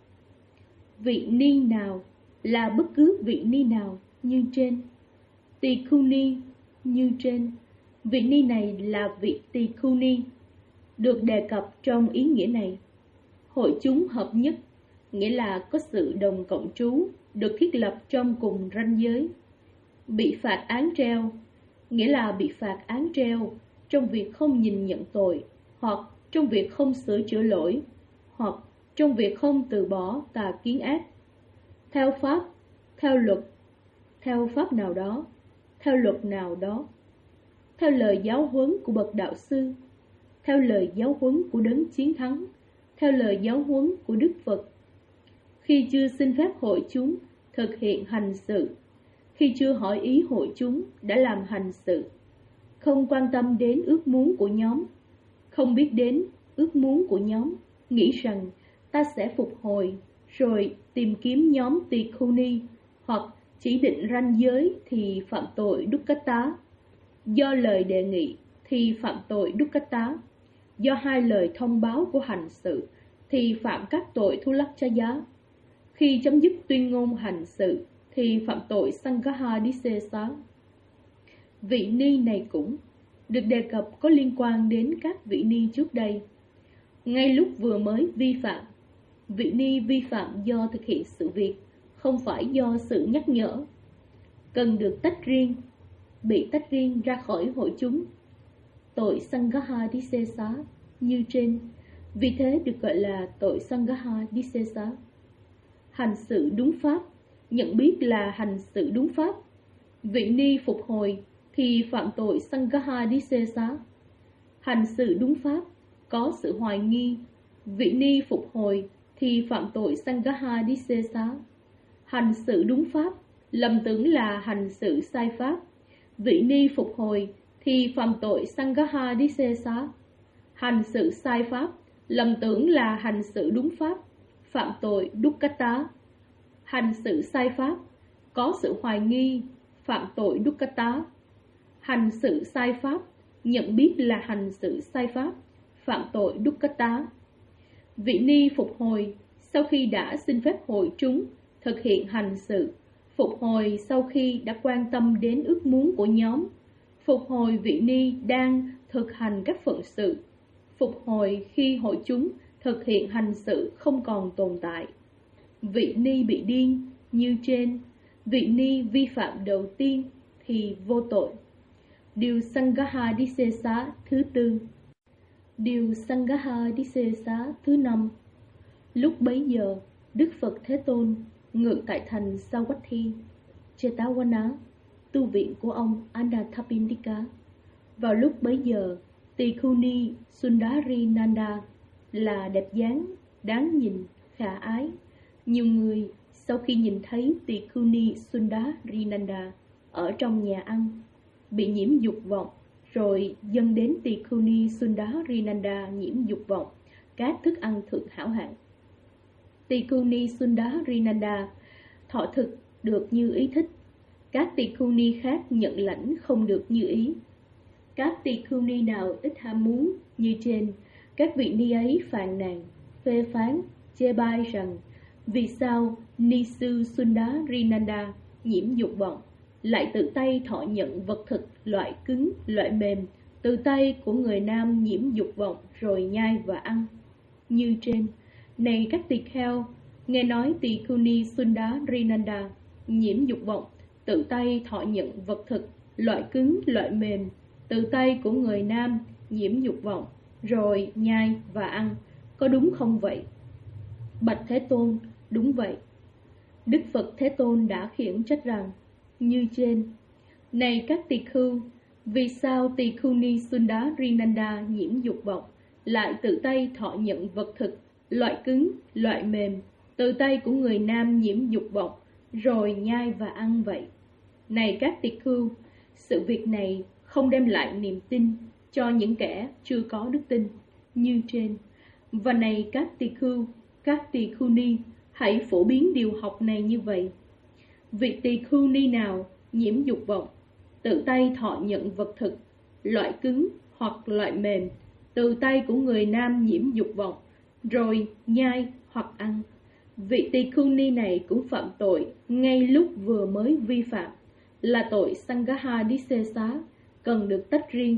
Vị ni nào là bất cứ vị ni nào như trên. Tỳ khưu ni như trên. Vị ni này là vị tỳ khưu ni được đề cập trong ý nghĩa này. Hội chúng hợp nhất nghĩa là có sự đồng cộng trú được thiết lập trong cùng ranh giới. Bị phạt án treo nghĩa là bị phạt án treo trong việc không nhìn nhận tội, hoặc trong việc không sửa chữa lỗi, hoặc trong việc không từ bỏ tà kiến ác. Theo pháp, theo luật, theo pháp nào đó, theo luật nào đó, theo lời giáo huấn của bậc đạo sư, theo lời giáo huấn của đấng chiến thắng, theo lời giáo huấn của Đức Phật. Khi chưa xin phép hội chúng thực hiện hành sự, khi chưa hỏi ý hội chúng đã làm hành sự, không quan tâm đến ước muốn của nhóm, không biết đến ước muốn của nhóm, nghĩ rằng ta sẽ phục hồi, rồi tìm kiếm nhóm tỳ khưu ni, hoặc chỉ định ranh giới thì phạm tội dukkata. Do lời đề nghị thì phạm tội dukkata. Do hai lời thông báo của hành sự thì phạm các tội thu lắc cha giá. Khi chấm dứt tuyên ngôn hành sự thì phạm tội Sangaha Disesa. Vị ni này cũng được đề cập có liên quan đến các vị ni trước đây. Ngay lúc vừa mới vi phạm, vị ni vi phạm do thực hiện sự việc, không phải do sự nhắc nhở, cần được tách riêng, bị tách riêng ra khỏi hội chúng. Tội Sangaha Disesa như trên, vì thế được gọi là tội Sangaha Disesa. Hành sự đúng pháp, nhận biết là hành sự đúng pháp. Vị ni phục hồi thì phạm tội Sangaha Disesa. Hành sự đúng pháp, có sự hoài nghi. Vị ni phục hồi thì phạm tội Sangaha Disesa. Hành sự đúng pháp, lầm tưởng là hành sự sai pháp. Vị ni phục hồi thì phạm tội Sangaha Disesa. Hành sự sai pháp, lầm tưởng là hành sự đúng pháp, phạm tội dukkata. Hành sự sai pháp, có sự hoài nghi, phạm tội dukkata. Hành sự sai pháp, nhận biết là hành sự sai pháp, phạm tội dukkata. Vị ni phục hồi sau khi đã xin phép hội chúng thực hiện hành sự, phục hồi sau khi đã quan tâm đến ước muốn của nhóm, phục hồi vị ni đang thực hành các phận sự, phục hồi khi hội chúng thực hiện hành sự không còn tồn tại. Vị ni bị điên như trên, vị ni vi phạm đầu tiên thì vô tội. Điều Sangaha Disesa thứ tư. Điều Sangaha Disesa thứ năm. Lúc bấy giờ, Đức Phật Thế Tôn ngự tại thành Savatthi, Jetavana, tu viện của ông Anathapindika. Vào lúc bấy giờ, Tỳ Khưu Ni Sundari Nanda là đẹp dáng, đáng nhìn, khả ái. Nhiều người sau khi nhìn thấy Tỳ Khưu Ni Sundari Nanda ở trong nhà ăn, bị nhiễm dục vọng, rồi dâng đến Tỳ Khưu Ni Sundari Nanda nhiễm dục vọng các thức ăn thượng hảo hạng. Tỳ Khưu Ni Sundari Nanda thọ thực được như ý thích, các tỳ khưu ni khác nhận lãnh không được như ý. Các tỳ khưu ni nào ít ham muốn như trên, các vị ni ấy phàn nàn, phê phán, chê bai rằng vì sao ni sư Sundari Nanda nhiễm dục vọng lại tự tay thọ nhận vật thực loại cứng, loại mềm từ tay của người nam nhiễm dục vọng rồi nhai và ăn. Như trên, này các tỳ kheo, nghe nói tỳ khưu ni Sundari Nanda nhiễm dục vọng tự tay thọ nhận vật thực loại cứng, loại mềm từ tay của người nam nhiễm dục vọng rồi nhai và ăn, có đúng không vậy? Bạch Thế Tôn, đúng vậy. Đức Phật Thế Tôn đã khiển trách rằng như trên, này các tỳ khưu, vì sao tỳ khưu ni Sundari Nanda nhiễm dục vọng lại tự tay thọ nhận vật thực loại cứng, loại mềm từ tay của người nam nhiễm dục vọng rồi nhai và ăn vậy? Này các tỳ khưu, sự việc này không đem lại niềm tin cho những kẻ chưa có đức tin như trên. Và này các tỳ khưu ni, hãy phổ biến điều học này như vậy. Vị tỳ khưu ni nào nhiễm dục vọng, tự tay thọ nhận vật thực loại cứng hoặc loại mềm từ tay của người nam nhiễm dục vọng rồi nhai hoặc ăn, vị tỳ khưu ni này cũng phạm tội ngay lúc vừa mới vi phạm, là tội Sangaha Disesa, cần được tách riêng.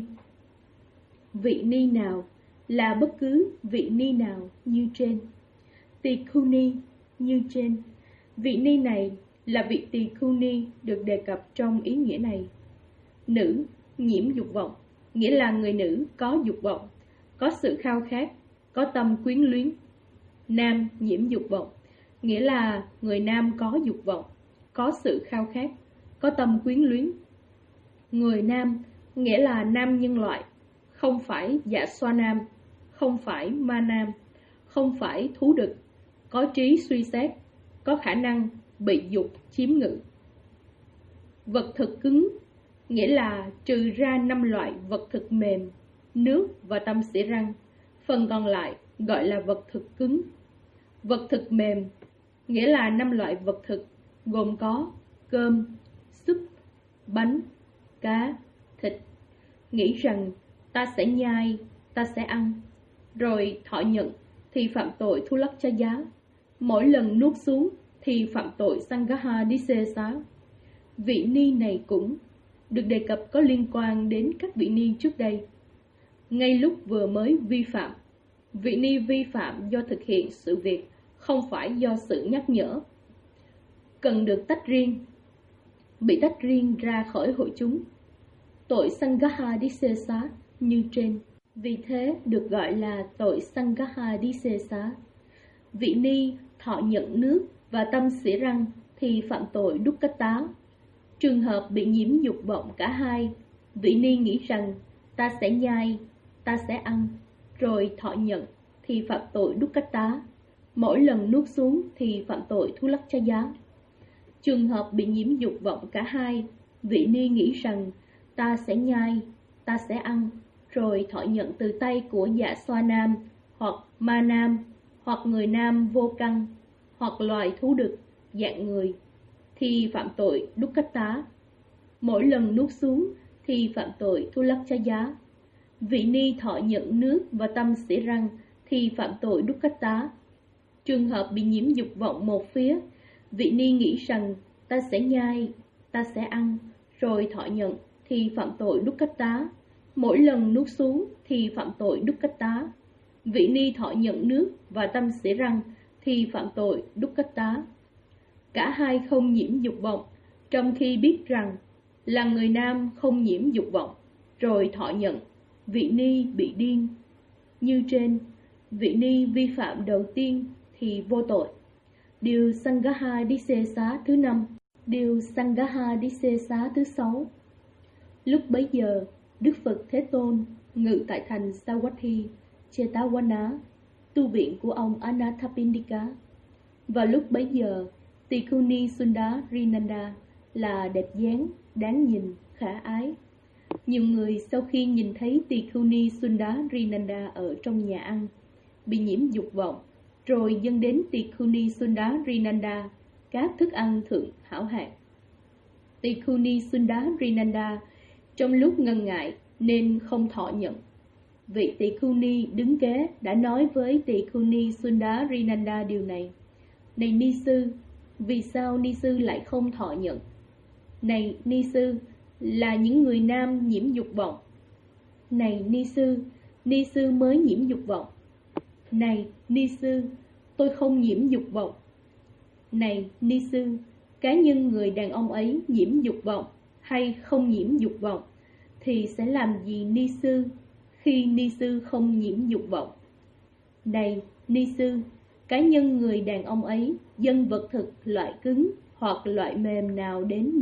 Vị ni nào là bất cứ vị ni nào như trên. Tỳ khưu ni như trên, vị ni này là vị tỳ khưu ni được đề cập trong ý nghĩa này. Nữ nhiễm dục vọng, nghĩa là người nữ có dục vọng, có sự khao khát, có tâm quyến luyến. Nam nhiễm dục vọng, nghĩa là người nam có dục vọng, có sự khao khát, có tâm quyến luyến. Người nam nghĩa là nam nhân loại, không phải dạ xoa nam, không phải ma nam, không phải thú đực, có trí suy xét, có khả năng bị dục chiếm ngự. Vật thực cứng nghĩa là trừ ra 5 loại vật thực mềm, nước và tâm xỉa răng, phần còn lại gọi là vật thực cứng. Vật thực mềm nghĩa là 5 loại vật thực gồm có cơm, súp, bánh, cá, thịt. Nghĩ rằng ta sẽ nhai, ta sẽ ăn, rồi thọ nhận thì phạm tội thu lắc cha giá. Mỗi lần nuốt xuống thì phạm tội Sangha Disesa. Vị ni này cũng được đề cập có liên quan đến các vị ni trước đây. Ngay lúc vừa mới vi phạm, vị ni vi phạm do thực hiện sự việc, không phải do sự nhắc nhở. Cần được tách riêng, bị tách riêng ra khỏi hội chúng. Tội Sangha Disesa như trên, vì thế được gọi là tội Sangha Disesa. Vị ni thọ nhận nước và tâm xỉa răng thì phạm tội Dukkata. Trường hợp bị nhiễm dục vọng cả hai, vị ni nghĩ rằng ta sẽ nhai, ta sẽ ăn, rồi thọ nhận thì phạm tội Dukkata. Mỗi lần nuốt xuống thì phạm tội Thu Lắc Cha Giá. Trường hợp bị nhiễm dục vọng cả hai, vị ni nghĩ rằng ta sẽ nhai, ta sẽ ăn, rồi thọ nhận từ tay của dạ xoa nam, hoặc ma nam, hoặc người nam vô căn, hoặc loài thú đực, dạng người, thì phạm tội Dukkata. Mỗi lần nuốt xuống thì phạm tội Thu Lắc Cha Giá. Vị ni thọ nhận nước và tâm xỉa răng thì phạm tội Dukkata. Trường hợp bị nhiễm dục vọng một phía, vị ni nghĩ rằng ta sẽ nhai, ta sẽ ăn, rồi thọ nhận thì phạm tội Dukkata. Mỗi lần nuốt xuống thì phạm tội Dukkata. Vị ni thọ nhận nước và tâm xỉa răng thì phạm tội Dukkata. Cả hai không nhiễm dục vọng, trong khi biết rằng là người nam không nhiễm dục vọng, rồi thọ nhận, vị ni bị điên. Như trên, vị ni vi phạm đầu tiên thì vô tội. Điều Sangha Disesa thứ 5, điều Sangha Disesa thứ 6. Lúc bấy giờ, Đức Phật Thế Tôn ngự tại thành Savatthi, Chetavana, tu viện của ông Anathapindika. Vào lúc bấy giờ, Tikuni Sundarinanda là đẹp dáng, đáng nhìn, khả ái. Nhiều người sau khi nhìn thấy Tikuni Sundarinanda ở trong nhà ăn, bị nhiễm dục vọng, rồi dâng đến Tikuni Sundarinanda các thức ăn thượng hảo hạng. Tikuni Sundarinanda trong lúc ngần ngại nên không thọ nhận. Vị Tikuni đứng kế đã nói với Tikuni Sundarinanda điều này: Này ni sư, vì sao ni sư lại không thọ nhận? Này ni sư, là những người nam nhiễm dục vọng. Này ni sư mới nhiễm dục vọng. Này ni sư, tôi không nhiễm dục vọng. Này ni sư, cá nhân người đàn ông ấy nhiễm dục vọng hay không nhiễm dục vọng, thì sẽ làm gì ni sư khi ni sư không nhiễm dục vọng? Này ni sư, cá nhân người đàn ông ấy dâng vật thực loại cứng hoặc loại mềm nào đến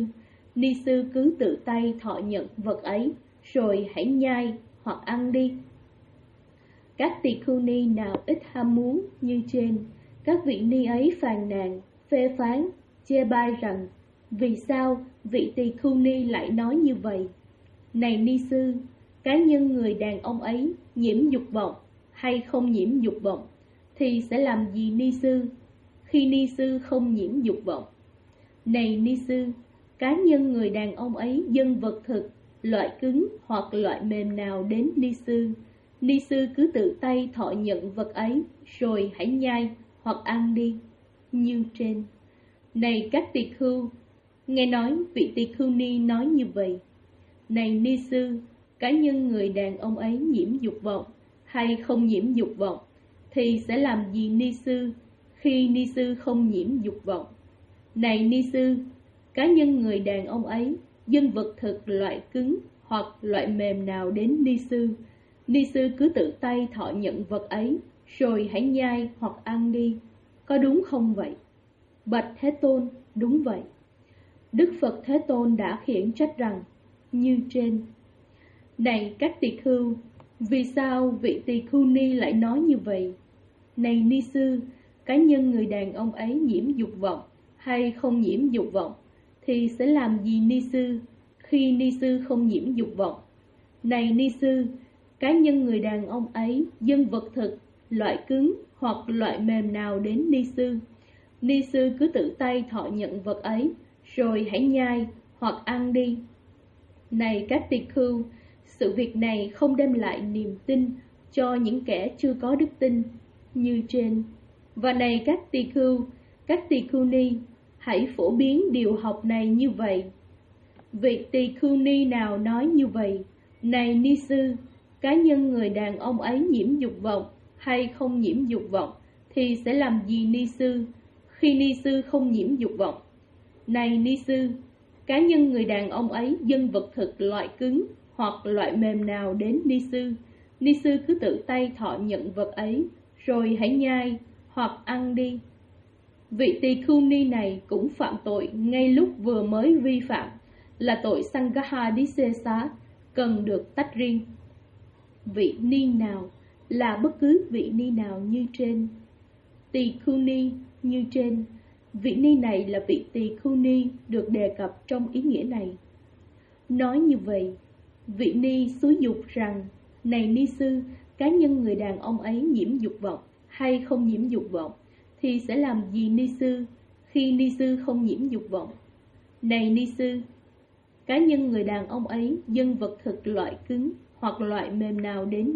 ni sư cứ tự tay thọ nhận vật ấy, rồi hãy nhai hoặc ăn đi. Các tỳ khưu ni nào ít ham muốn như trên, các vị ni ấy phàn nàn, phê phán, chê bai rằng: vì sao vị tỳ khưu ni lại nói như vậy? Này ni sư, cá nhân người đàn ông ấy nhiễm dục vọng hay không nhiễm dục vọng, thì sẽ làm gì ni sư khi ni sư không nhiễm dục vọng? Này ni sư, cá nhân người đàn ông ấy dâng vật thực loại cứng hoặc loại mềm nào đến ni sư cứ tự tay thọ nhận vật ấy, rồi hãy nhai hoặc ăn đi. Như trên. Này các tỳ khưu, nghe nói vị tỳ khưu ni nói như vậy. Này ni sư, cá nhân người đàn ông ấy nhiễm dục vọng hay không nhiễm dục vọng, thì sẽ làm gì ni sư khi ni sư không nhiễm dục vọng? Này ni sư, cá nhân người đàn ông ấy dâng vật thực loại cứng hoặc loại mềm nào đến ni sư cứ tự tay thọ nhận vật ấy, rồi hãy nhai hoặc ăn đi. Có đúng không vậy? Bạch Thế Tôn, đúng vậy. Đức Phật Thế Tôn đã khiển trách rằng như trên: Này các tỳ khưu, vì sao vị tỳ khưu ni lại nói như vậy? Này ni sư, cá nhân người đàn ông ấy nhiễm dục vọng hay không nhiễm dục vọng thì sẽ làm gì ni sư khi ni sư không nhiễm dục vọng? Này ni sư, cá nhân người đàn ông ấy dâng vật thực, loại cứng hoặc loại mềm nào đến ni sư cứ tự tay thọ nhận vật ấy, rồi hãy nhai hoặc ăn đi. Này các tỳ khưu, sự việc này không đem lại niềm tin cho những kẻ chưa có đức tin như trên. Và này các tỳ khưu ni, hãy phổ biến điều học này như vậy. Vị tỳ khưu ni nào nói như vậy: Này ni sư, cá nhân người đàn ông ấy nhiễm dục vọng hay không nhiễm dục vọng thì sẽ làm gì ni sư khi ni sư không nhiễm dục vọng? Này ni sư, cá nhân người đàn ông ấy dâng vật thực loại cứng hoặc loại mềm nào đến ni sư cứ tự tay thọ nhận vật ấy, rồi hãy nhai hoặc ăn đi. Vị tỳ khưu ni này cũng phạm tội ngay lúc vừa mới vi phạm, là tội Sangha Disesa, cần được tách riêng. Vị ni nào là bất cứ vị ni nào như trên. Tỳ khưu ni như trên. Vị ni này là vị tỳ khưu ni được đề cập trong ý nghĩa này. Nói như vậy, vị ni xúi dục rằng: Này ni sư, cá nhân người đàn ông ấy nhiễm dục vọng hay không nhiễm dục vọng thì sẽ làm gì ni sư khi ni sư không nhiễm dục vọng? Này ni sư, cá nhân người đàn ông ấy dâng vật thực loại cứng hoặc loại mềm nào đến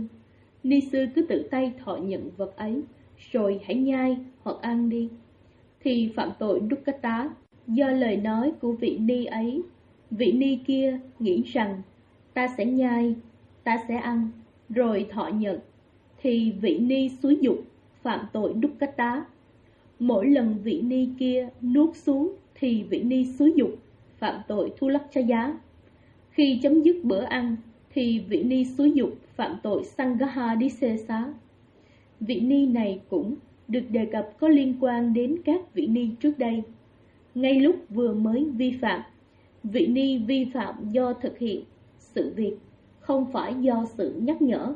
ni sư cứ tự tay thọ nhận vật ấy, rồi hãy nhai hoặc ăn đi, thì phạm tội Dukkata do lời nói của vị ni ấy. Vị ni kia nghĩ rằng ta sẽ nhai, ta sẽ ăn, rồi thọ nhận, thì vị ni xúi dục phạm tội Dukkata. Mỗi lần vị ni kia nuốt xuống thì vị ni xúi dục phạm tội Thulakchaya. Khi chấm dứt bữa ăn thì vị ni xúi dục phạm tội Sangha Disesa. Vị ni này cũng được đề cập có liên quan đến các vị ni trước đây. Ngay lúc vừa mới vi phạm, vị ni vi phạm do thực hiện sự việc, không phải do sự nhắc nhở,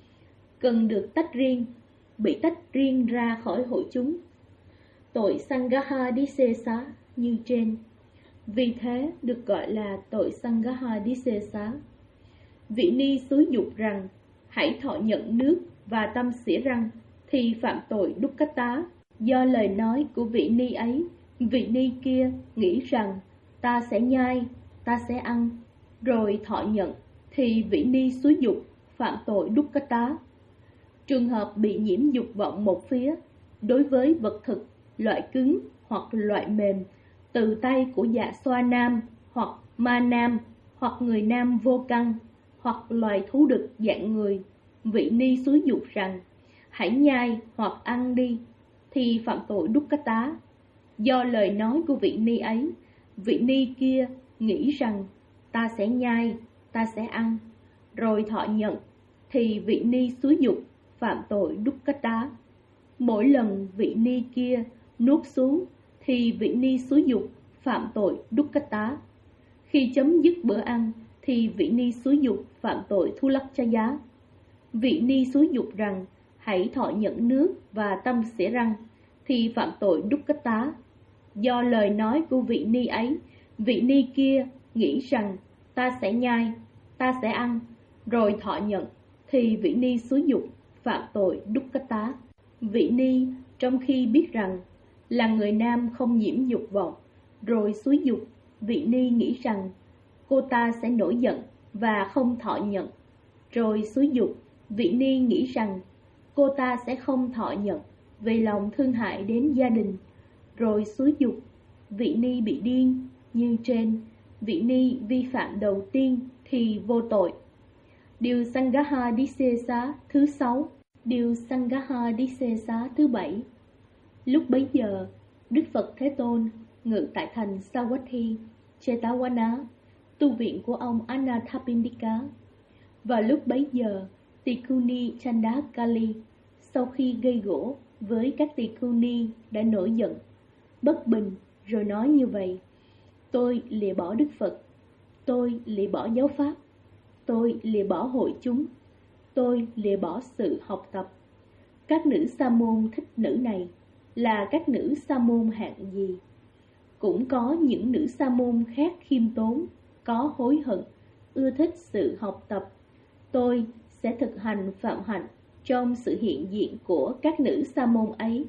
cần được tách riêng, bị tách riêng ra khỏi hội chúng. Tội Sangha Disesa như trên. Vì thế được gọi là tội Sangha Disesa. Vị ni xúi dục rằng hãy thọ nhận nước và tâm xỉa răng thì phạm tội Dukkata do lời nói của vị ni ấy. Vị ni kia nghĩ rằng ta sẽ nhai, ta sẽ ăn, rồi thọ nhận, thì vị ni xúi dục phạm tội Dukkata. Trường hợp bị nhiễm dục vọng một phía đối với vật thực, loại cứng hoặc loại mềm từ tay của dạ xoa nam hoặc ma nam hoặc người nam vô căn hoặc loài thú đực dạng người, vị ni xúi dục rằng hãy nhai hoặc ăn đi, thì phạm tội Dukkata. Do lời nói của vị ni ấy, vị ni kia nghĩ rằng ta sẽ nhai, ta sẽ ăn, rồi thọ nhận, thì vị ni xúi dục phạm tội Dukkata. Mỗi lần vị ni kia nuốt xuống thì vị ni xúi dục phạm tội Dukkata. Khi chấm dứt bữa ăn thì vị ni xúi dục phạm tội Thulakchaya. Vị ni xúi dục rằng hãy thọ nhận nước và tâm xỉa răng thì phạm tội Dukkata. Do lời nói của vị ni ấy, vị ni kia nghĩ rằng ta sẽ nhai, ta sẽ ăn, rồi thọ nhận, thì vị ni xúi dục phạm tội Dukkata. Vị ni trong khi biết rằng là người nam không nhiễm dục vọng, rồi xúi dục, vị ni nghĩ rằng cô ta sẽ nổi giận và không thọ nhận, rồi xúi dục, vị ni nghĩ rằng cô ta sẽ không thọ nhận vì lòng thương hại đến gia đình, rồi xúi dục, vị ni bị điên như trên. Vị ni vi phạm đầu tiên thì vô tội. Điều Sangha Disesa thứ 6. Điều Sangha Disesa thứ 7. Lúc bấy giờ, Đức Phật Thế Tôn ngự tại thành Savatthi, Chetavana, tu viện của ông Anathapindika. Và lúc bấy giờ, Tỳ Khưu Ni Chandakali sau khi gây gỗ với các Tỳ Khưu Ni đã nổi giận, bất bình, rồi nói như vậy: Tôi lìa bỏ Đức Phật. Tôi lìa bỏ giáo pháp. Tôi lìa bỏ hội chúng. Tôi lìa bỏ sự học tập. Các nữ sa môn thích nữ này là các nữ sa môn hạng gì? Cũng có những nữ sa môn khác khiêm tốn, có hối hận, ưa thích sự học tập. Tôi sẽ thực hành phạm hạnh trong sự hiện diện của các nữ sa môn ấy.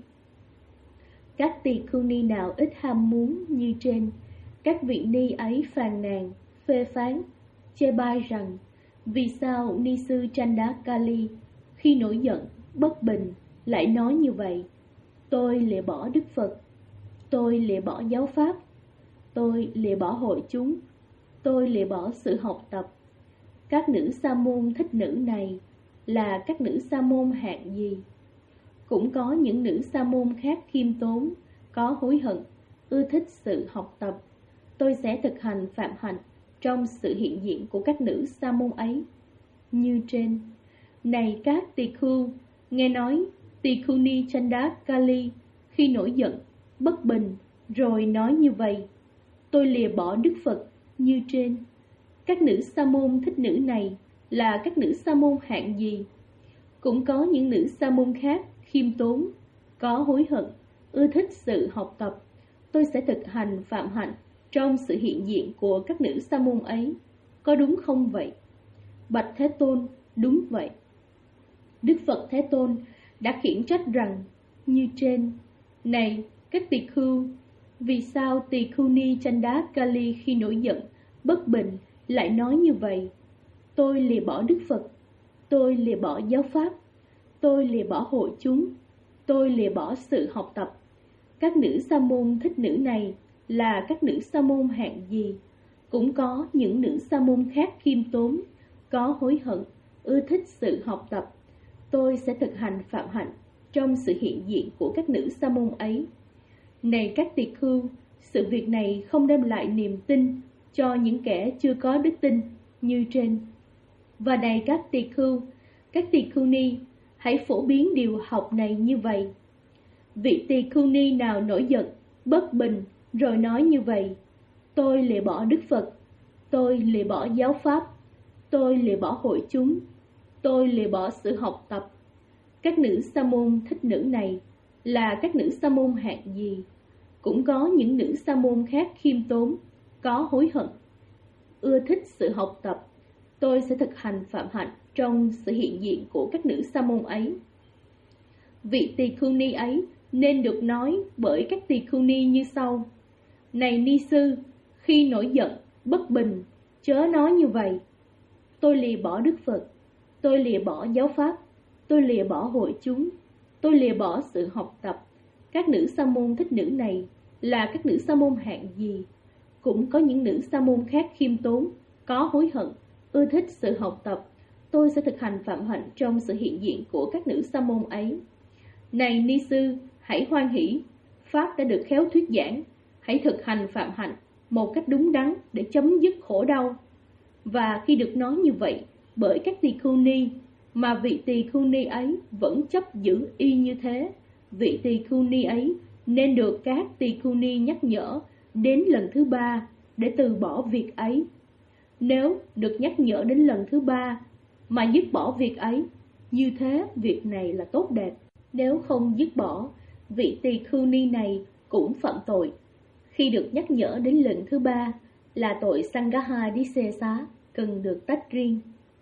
Các tỳ khưu ni nào ít ham muốn như trên, các vị ni ấy phàn nàn, phê phán, chê bai rằng vì sao ni sư Chandakali khi nổi giận, bất bình lại nói như vậy? Tôi lìa bỏ Đức Phật. Tôi lìa bỏ giáo pháp. Tôi lìa bỏ hội chúng. Tôi lìa bỏ sự học tập. Các nữ sa môn thích nữ này là các nữ sa môn hạng gì? Cũng có những nữ sa môn khác khiêm tốn, có hối hận, ưa thích sự học tập. Tôi sẽ thực hành phạm hạnh trong sự hiện diện của các nữ sa môn ấy. Như trên, này các tỳ khưu, nghe nói tỳ khưu ni Chandakali khi nổi giận, bất bình, rồi nói như vậy: tôi lìa bỏ Đức Phật. Như trên, các nữ sa môn thích nữ này là các nữ sa môn hạng gì? Cũng có những nữ sa môn khác khiêm tốn, có hối hận, ưa thích sự học tập. Tôi sẽ thực hành phạm hạnh trong sự hiện diện của các nữ sa môn ấy. Có đúng không vậy? Bạch Thế Tôn, đúng vậy. Đức Phật Thế Tôn đã khiển trách rằng như trên: này các tỳ khưu, vì sao tỳ khưu ni Chandakali khi nổi giận, bất bình lại nói như vậy? Tôi lìa bỏ Đức Phật. Tôi lìa bỏ giáo pháp. Tôi lìa bỏ hội chúng. Tôi lìa bỏ sự học tập. Các nữ sa môn thích nữ này là các nữ sa môn hạng gì? Cũng có những nữ sa môn khác khiêm tốn, có hối hận, ưa thích sự học tập. Tôi sẽ thực hành phạm hạnh trong sự hiện diện của các nữ sa môn ấy. Này các tỳ khưu, sự việc này không đem lại niềm tin cho những kẻ chưa có đức tin như trên. Và này các tỳ khưu ni, hãy phổ biến điều học này như vậy. Vị tỳ khưu ni nào nổi giận, bất bình, rồi nói như vậy: tôi lìa bỏ Đức Phật. Tôi lìa bỏ giáo pháp. Tôi lìa bỏ hội chúng. Tôi lìa bỏ sự học tập. Các nữ sa môn thích nữ này là các nữ sa môn hạng gì? Cũng có những nữ sa môn khác khiêm tốn, có hối hận, ưa thích sự học tập. Tôi sẽ thực hành phạm hạnh trong sự hiện diện của các nữ sa môn ấy. Vị tỳ khưu ni ấy nên được nói bởi các tỳ khưu ni như sau: này ni sư, khi nổi giận, bất bình, chớ nói như vậy. Tôi lìa bỏ Đức Phật. Tôi lìa bỏ giáo pháp. Tôi lìa bỏ hội chúng. Tôi lìa bỏ sự học tập. Các nữ sa môn thích nữ này là các nữ sa môn hạng gì? Cũng có những nữ sa môn khác khiêm tốn, có hối hận, ưa thích sự học tập. Tôi sẽ thực hành phạm hạnh trong sự hiện diện của các nữ sa môn ấy. Này ni sư, hãy hoan hỷ, pháp đã được khéo thuyết giảng. Hãy thực hành phạm hạnh một cách đúng đắn để chấm dứt khổ đau. Và khi được nói như vậy bởi các tỳ khưu ni, mà vị tỳ khưu ni ấy vẫn chấp giữ y như thế, vị tỳ khưu ni ấy nên được các tỳ khưu ni nhắc nhở đến lần thứ 3 để từ bỏ việc ấy. Nếu được nhắc nhở đến lần thứ 3 mà dứt bỏ việc ấy, như thế việc này là tốt đẹp. Nếu không dứt bỏ, vị tỳ khưu ni này cũng phạm tội. Khi được nhắc nhở đến lần thứ 3 là tội Sangaha Disesa, cần được tách riêng.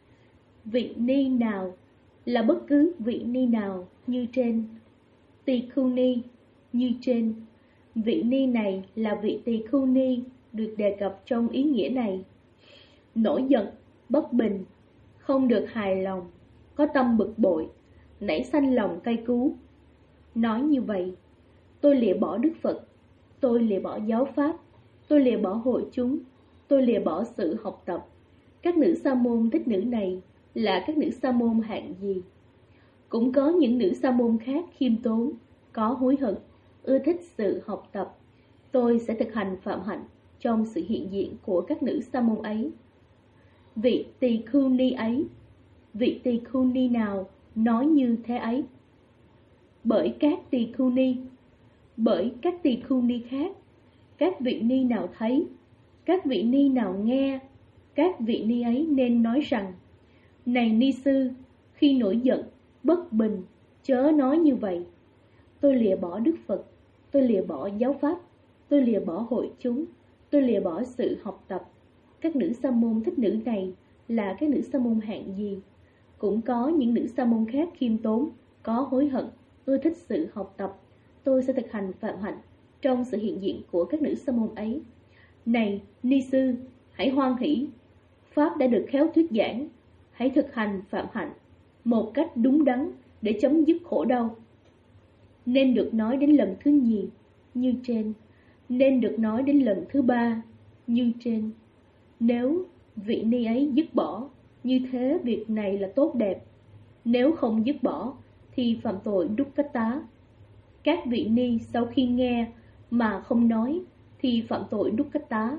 Vị ni nào là bất cứ vị ni nào như trên. Tỳ khưu ni như trên. Vị ni này là vị tỳ khưu ni được đề cập trong ý nghĩa này. Nổi giận, bất bình, không được hài lòng, có tâm bực bội, nảy sanh lòng cay cú. Nói như vậy: tôi lìa bỏ Đức Phật. Tôi lìa bỏ giáo pháp. Tôi lìa bỏ hội chúng. Tôi lìa bỏ sự học tập. Các nữ sa môn thích nữ này là các nữ sa môn hạng gì? Cũng có những nữ sa môn khác khiêm tốn, có hối hận, ưa thích sự học tập. Tôi sẽ thực hành phạm hạnh trong sự hiện diện của các nữ sa môn ấy. Vị tỳ khưu ni ấy, vị tỳ khưu ni nào nói như thế ấy? Bởi các tỳ khưu ni, bởi các tỳ khưu ni khác, các vị ni nào thấy, Các vị ni nào nghe, các vị ni ấy nên nói rằng: Này ni sư, khi nổi giận, bất bình, chớ nói như vậy. Tôi lìa bỏ Đức Phật, tôi lìa bỏ giáo pháp, tôi lìa bỏ hội chúng, tôi lìa bỏ sự học tập. Các nữ sa môn thích nữ này là các nữ sa môn hạng gì? Cũng có những nữ sa môn khác khiêm tốn, có hối hận, ưa thích sự học tập. Tôi sẽ thực hành phạm hạnh trong sự hiện diện của các nữ sa môn ấy. Này ni sư, hãy hoan hỷ, pháp đã được khéo thuyết giảng. Hãy thực hành phạm hạnh một cách đúng đắn để chấm dứt khổ đau. Nên được nói đến lần thứ nhì như trên, nên được nói đến lần thứ ba như trên. Nếu vị ni ấy dứt bỏ, như thế việc này là tốt đẹp. Nếu không dứt bỏ thì phạm tội dukkata. Các vị ni sau khi nghe mà không nói thì phạm tội dukkata.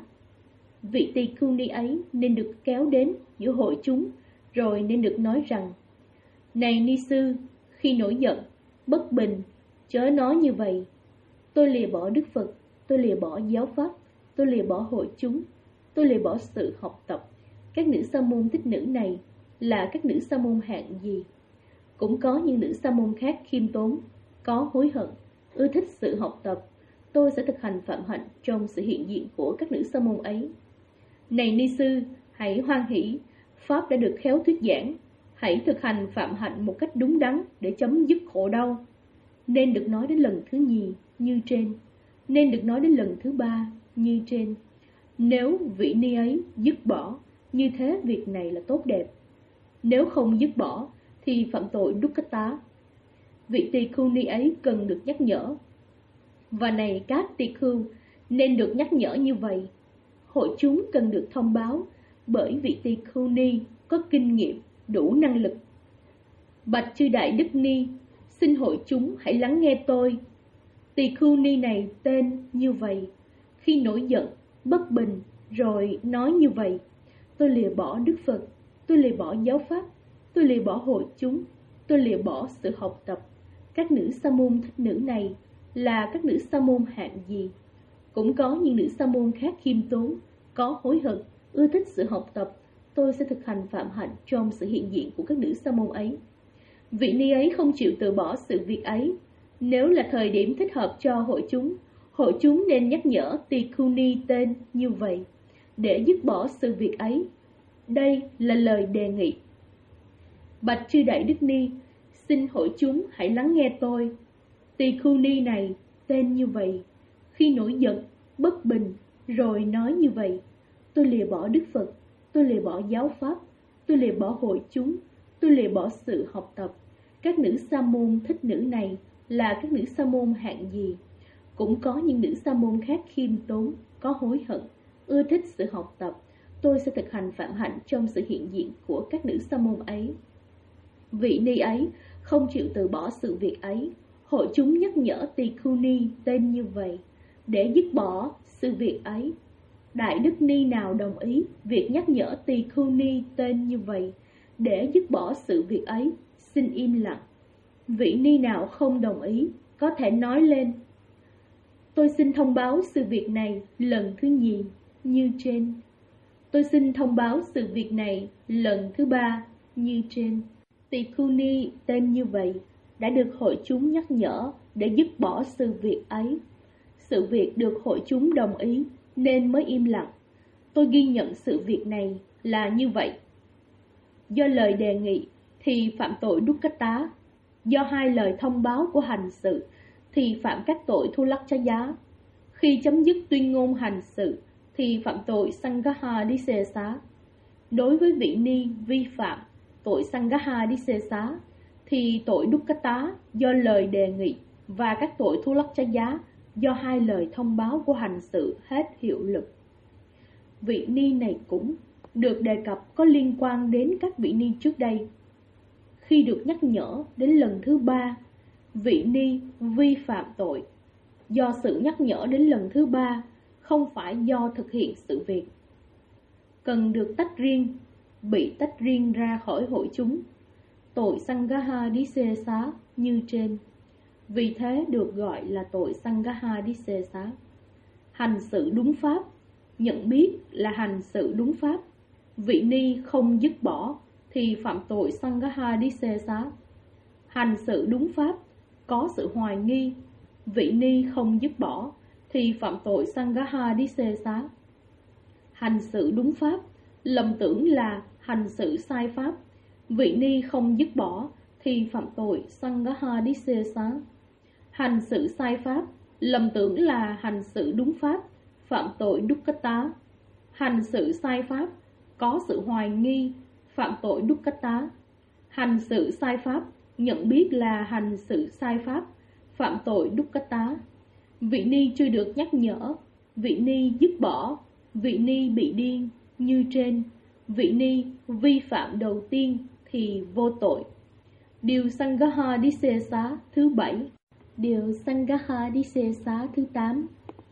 Vị tỳ khưu ni ấy nên được kéo đến giữa hội chúng, rồi nên được nói rằng: Này ni sư, khi nổi giận, bất bình, chớ nói như vậy. Tôi lìa bỏ Đức Phật, tôi lìa bỏ giáo pháp, tôi lìa bỏ hội chúng, tôi lìa bỏ sự học tập. Các nữ sa môn thích nữ này là các nữ sa môn hạng gì? Cũng có những nữ sa môn khác khiêm tốn, có hối hận, ưa thích sự học tập. Tôi sẽ thực hành phạm hạnh trong sự hiện diện của các nữ sa môn ấy. Này ni sư, hãy hoan hỷ, pháp đã được khéo thuyết giảng. Hãy thực hành phạm hạnh một cách đúng đắn để chấm dứt khổ đau. Nên được nói đến lần thứ nhì như trên, nên được nói đến lần thứ ba như trên. Nếu vị ni ấy dứt bỏ, như thế việc này là tốt đẹp. Nếu không dứt bỏ thì phạm tội dukkata. Vị tỳ khưu ni ấy cần được nhắc nhở. Và này các tỳ khưu, nên được nhắc nhở như vậy. Hội chúng cần được thông báo, bởi vị tỳ khưu ni có kinh nghiệm, đủ năng lực. Bạch chư Đại Đức Ni, xin hội chúng hãy lắng nghe tôi. Tỳ khưu ni này tên như vậy. Khi nổi giận, bất bình, rồi nói như vậy. Tôi lìa bỏ Đức Phật, tôi lìa bỏ giáo pháp, tôi lìa bỏ hội chúng, tôi lìa bỏ sự học tập. Các nữ sa môn thích nữ này là các nữ sa môn hạng gì? Cũng có những nữ sa môn khác khiêm tốn, có hối hận, ưa thích sự học tập. Tôi sẽ thực hành phạm hạnh trong sự hiện diện của các nữ sa môn ấy. Vị ni ấy không chịu từ bỏ sự việc ấy. Nếu là thời điểm thích hợp cho hội chúng nên nhắc nhở tỳ khưu ni tên như vậy, để dứt bỏ sự việc ấy. Đây là lời đề nghị. Bạch chư Đại Đức Ni, xin hội chúng hãy lắng nghe tôi. Tỳ khưu ni này tên như vậy. Khi nổi giận, bất bình, rồi nói như vậy. Tôi lìa bỏ Đức Phật, tôi lìa bỏ giáo pháp, tôi lìa bỏ hội chúng, tôi lìa bỏ sự học tập. Các nữ sa môn thích nữ này là các nữ sa môn hạng gì? Cũng có những nữ sa môn khác khiêm tốn, có hối hận, ưa thích sự học tập. Tôi sẽ thực hành phạm hạnh trong sự hiện diện của các nữ sa môn ấy. Vị ni ấy không chịu từ bỏ sự việc ấy. Hội chúng nhắc nhở tỳ khưu ni tên như vậy, để dứt bỏ sự việc ấy. Đại Đức Ni nào đồng ý việc nhắc nhở tỳ khưu ni tên như vậy, để dứt bỏ sự việc ấy, xin im lặng. Vị ni nào không đồng ý có thể nói lên. Tôi xin thông báo sự việc này lần thứ nhì như trên. Tôi xin thông báo sự việc này lần thứ ba như trên. Tỳ khưu ni tên như vậy đã được hội chúng nhắc nhở để dứt bỏ sự việc ấy. Sự việc được hội chúng đồng ý nên mới im lặng. Tôi ghi nhận sự việc này là như vậy. Do lời đề nghị thì phạm tội dukkata. Do hai lời thông báo của hành sự thì phạm các tội thu lắc chá giá. Khi chấm dứt tuyên ngôn hành sự thì phạm tội sangaha disesa. Đối với vị ni vi phạm tội sangaha disesa thì tội dukkata do lời đề nghị và các tội thu lắc chá giá do hai lời thông báo của hành sự hết hiệu lực. Vị ni này cũng được đề cập có liên quan đến các vị ni trước đây. Khi được nhắc nhở đến lần thứ ba, vị ni vi phạm tội. Do sự nhắc nhở đến lần thứ ba, không phải do thực hiện sự việc. Cần được tách riêng, bị tách riêng ra khỏi hội chúng. Tội sangaha disesa như trên. Vì thế được gọi là tội sangaha disesa. Hành sự đúng pháp, nhận biết là hành sự đúng pháp. Vị ni không dứt bỏ thì phạm tội Sangaha Disesa. Hành sự đúng pháp, có sự hoài nghi. Vị ni không dứt bỏ thì phạm tội Sangaha Disesa. Hành sự đúng pháp, lầm tưởng là hành sự sai pháp. Vị ni không dứt bỏ thì phạm tội Sangaha Disesa. Hành sự sai pháp, lầm tưởng là hành sự đúng pháp, phạm tội Dukkata. Hành sự sai pháp, có sự hoài nghi, phạm tội Dukkata. Hành sự sai pháp, nhận biết là hành sự sai pháp, phạm tội Dukkata. Vị ni chưa được nhắc nhở, vị ni dứt bỏ, vị ni bị điên như trên. Vị ni vi phạm đầu tiên thì vô tội. Điều Sangaha Disesa thứ 7. Điều Sangaha Disesa thứ 8.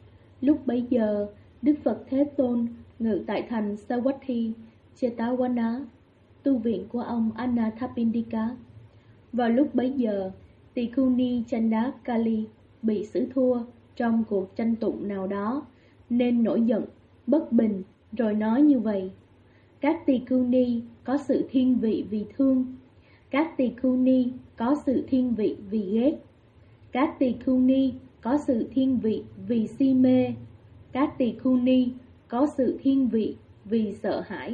Lúc bấy giờ, Đức Phật Thế Tôn ngự tại thành Savatthi, Chetavana, tu viện của ông Anathapindika. Vào lúc bấy giờ, Tỳ Khưu Ni Chandakali bị xử thua trong cuộc tranh tụng nào đó, nên nổi giận, bất bình, rồi nói như vậy: các tỳ khưu ni có sự thiên vị vì thương, các tỳ khưu ni có sự thiên vị vì ghét, các tỳ khưu ni có sự thiên vị vì si mê, các tỳ khưu ni có sự thiên vị vì sợ hãi.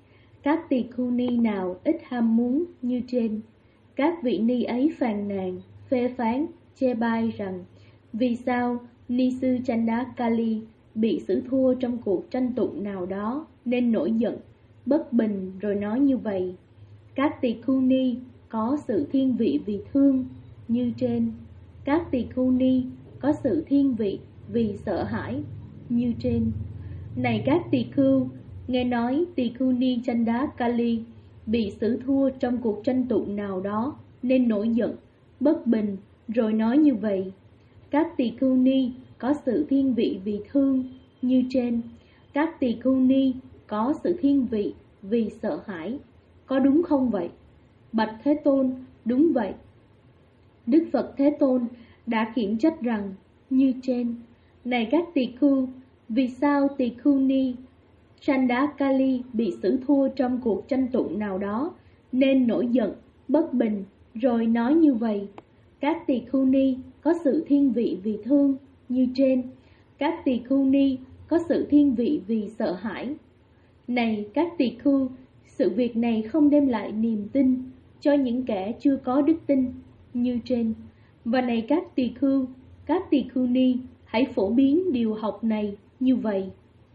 Các tỳ khưu ni nào ít ham muốn như trên, các vị ni ấy phàn nàn, phê phán, chê bai rằng: vì sao ni sư Chandakali bị xử thua trong cuộc tranh tụng nào đó, nên nổi giận, bất bình, rồi nói như vậy: các tỳ khưu ni có sự thiên vị vì thương như trên, các tỳ khưu ni có sự thiên vị vì sợ hãi như trên. Này các tỳ khưu, nghe nói tỳ khưu ni Chandakali bị xử thua trong cuộc tranh tụng nào đó, nên nổi giận, bất bình, rồi nói như vậy: các tỳ khưu ni có sự thiên vị vì thương như trên, các tỳ khưu ni có sự thiên vị vì sợ hãi. Có đúng không vậy? Bạch Thế Tôn, đúng vậy. Đức Phật Thế Tôn đã khiển trách rằng như trên: này các tỳ khưu, vì sao tỳ khưu ni Chandakali bị xử thua trong cuộc tranh tụng nào đó, nên nổi giận, bất bình, rồi nói như vậy: các tỳ khưu ni có sự thiên vị vì thương như trên, các tỳ khưu ni có sự thiên vị vì sợ hãi. Này các tỳ khưu, sự việc này không đem lại niềm tin cho những kẻ chưa có đức tin như trên. Và này các tỳ khưu ni, hãy phổ biến điều học này như vậy: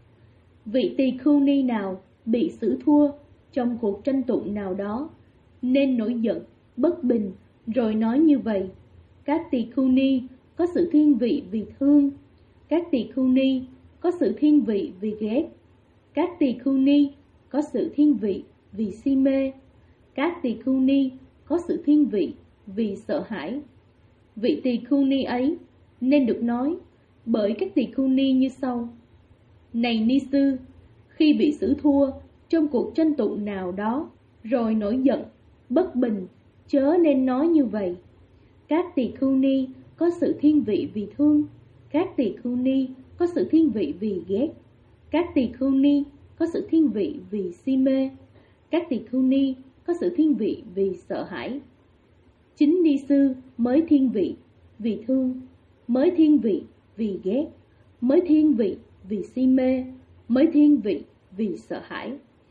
vị tỳ khưu ni nào bị xử thua trong cuộc tranh tụng nào đó, nên nổi giận, bất bình, rồi nói như vậy: các tỳ khưu ni có sự thiên vị vì thương, các tỳ khưu ni có sự thiên vị vì ghét, các tỳ khưu ni có sự thiên vị vì si mê, các tỳ khưu ni có sự thiên vị vì sợ hãi. Vị tỳ khưu ni ấy nên được nói bởi các tỳ khưu ni như sau: này ni sư, khi bị xử thua trong cuộc tranh tụng nào đó, rồi nổi giận, bất bình, chớ nên nói như vậy: các tỳ khưu ni có sự thiên vị vì thương, các tỳ khưu ni có sự thiên vị vì ghét, các tỳ khưu ni có sự thiên vị vì si mê, các tỳ khưu ni có sự thiên vị vì sợ hãi. Chính ni sư mới thiên vị vì thương, mới thiên vị vì ghét, mới thiên vị vì si mê, mới thiên vị vì sợ hãi.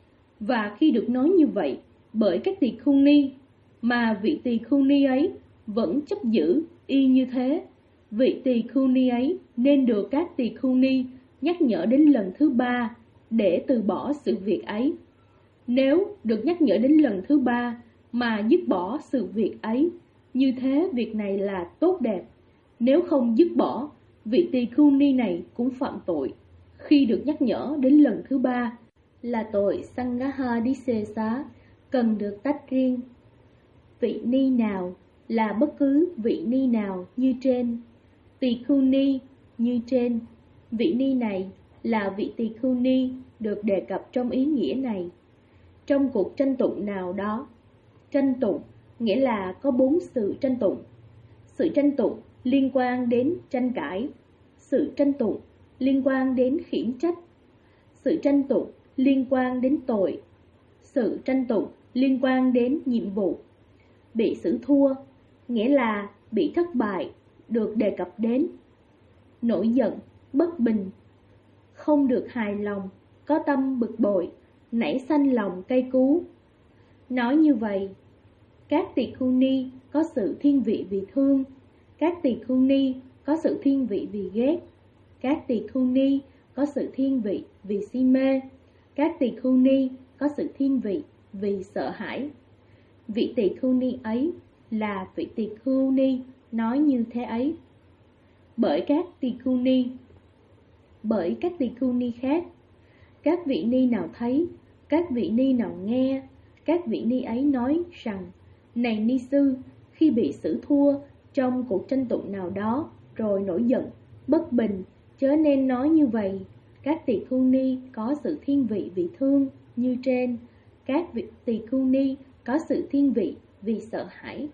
Và khi được nói như vậy bởi các tỳ khưu ni, mà vị tỳ khưu ni ấy vẫn chấp giữ y như thế, vị tỳ khưu ni ấy nên được các tỳ khưu ni nhắc nhở đến lần thứ 3 để từ bỏ sự việc ấy. Nếu được nhắc nhở đến lần thứ 3 mà dứt bỏ sự việc ấy, như thế việc này là tốt đẹp. Nếu không dứt bỏ, vị tỳ khưu ni này cũng phạm tội. Khi được nhắc nhở đến lần thứ 3 là tội Sangaha Disesa, cần được tách riêng. Vị ni nào là bất cứ vị ni nào như trên. Tỳ khưu ni như trên. Vị ni này là vị tỳ khưu ni được đề cập trong ý nghĩa này. Trong cuộc tranh tụng nào đó, tranh tụng nghĩa là có 4 sự tranh tụng. Sự tranh tụng liên quan đến tranh cãi, sự tranh tụng liên quan đến khiển trách, sự tranh tụng liên quan đến tội, sự tranh tụng liên quan đến nhiệm vụ. Bị xử thua, nghĩa là bị thất bại, được đề cập đến. Nổi giận, bất bình, không được hài lòng, có tâm bực bội, nảy sanh lòng cay cú. Nói như vậy, các tỳ khưu ni có sự thiên vị vì thương, các tỳ khưu ni có sự thiên vị vì ghét, các tỳ khưu ni có sự thiên vị vì si mê, các tỳ khưu ni có sự thiên vị vì sợ hãi. Vị tỳ khưu ni ấy là vị tỳ khưu ni nói như thế ấy. Bởi các tỳ khưu ni khác, các vị ni nào thấy, các vị ni nào nghe, các vị ni ấy nói rằng: này ni sư, khi bị xử thua trong cuộc tranh tụng nào đó rồi nổi giận, bất bình, chớ nên nói như vậy. Các tỳ khưu ni có sự thiên vị vì thương như trên, các vị tỳ khưu ni có sự thiên vị vì sợ hãi.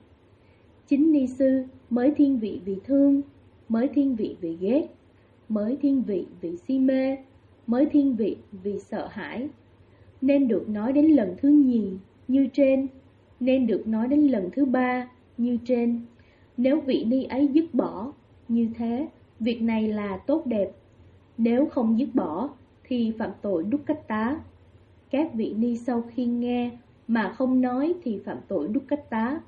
Chính ni sư mới thiên vị vì thương, mới thiên vị vì ghét, mới thiên vị vì si mê, mới thiên vị vì sợ hãi. Nên được nói đến lần thứ nhì như trên, nên được nói đến lần thứ ba như trên. Nếu vị ni ấy dứt bỏ như thế, việc này là tốt đẹp. Nếu không dứt bỏ thì phạm tội đúc cách tá. Các vị ni sau khi nghe mà không nói thì phạm tội đúc cách tá.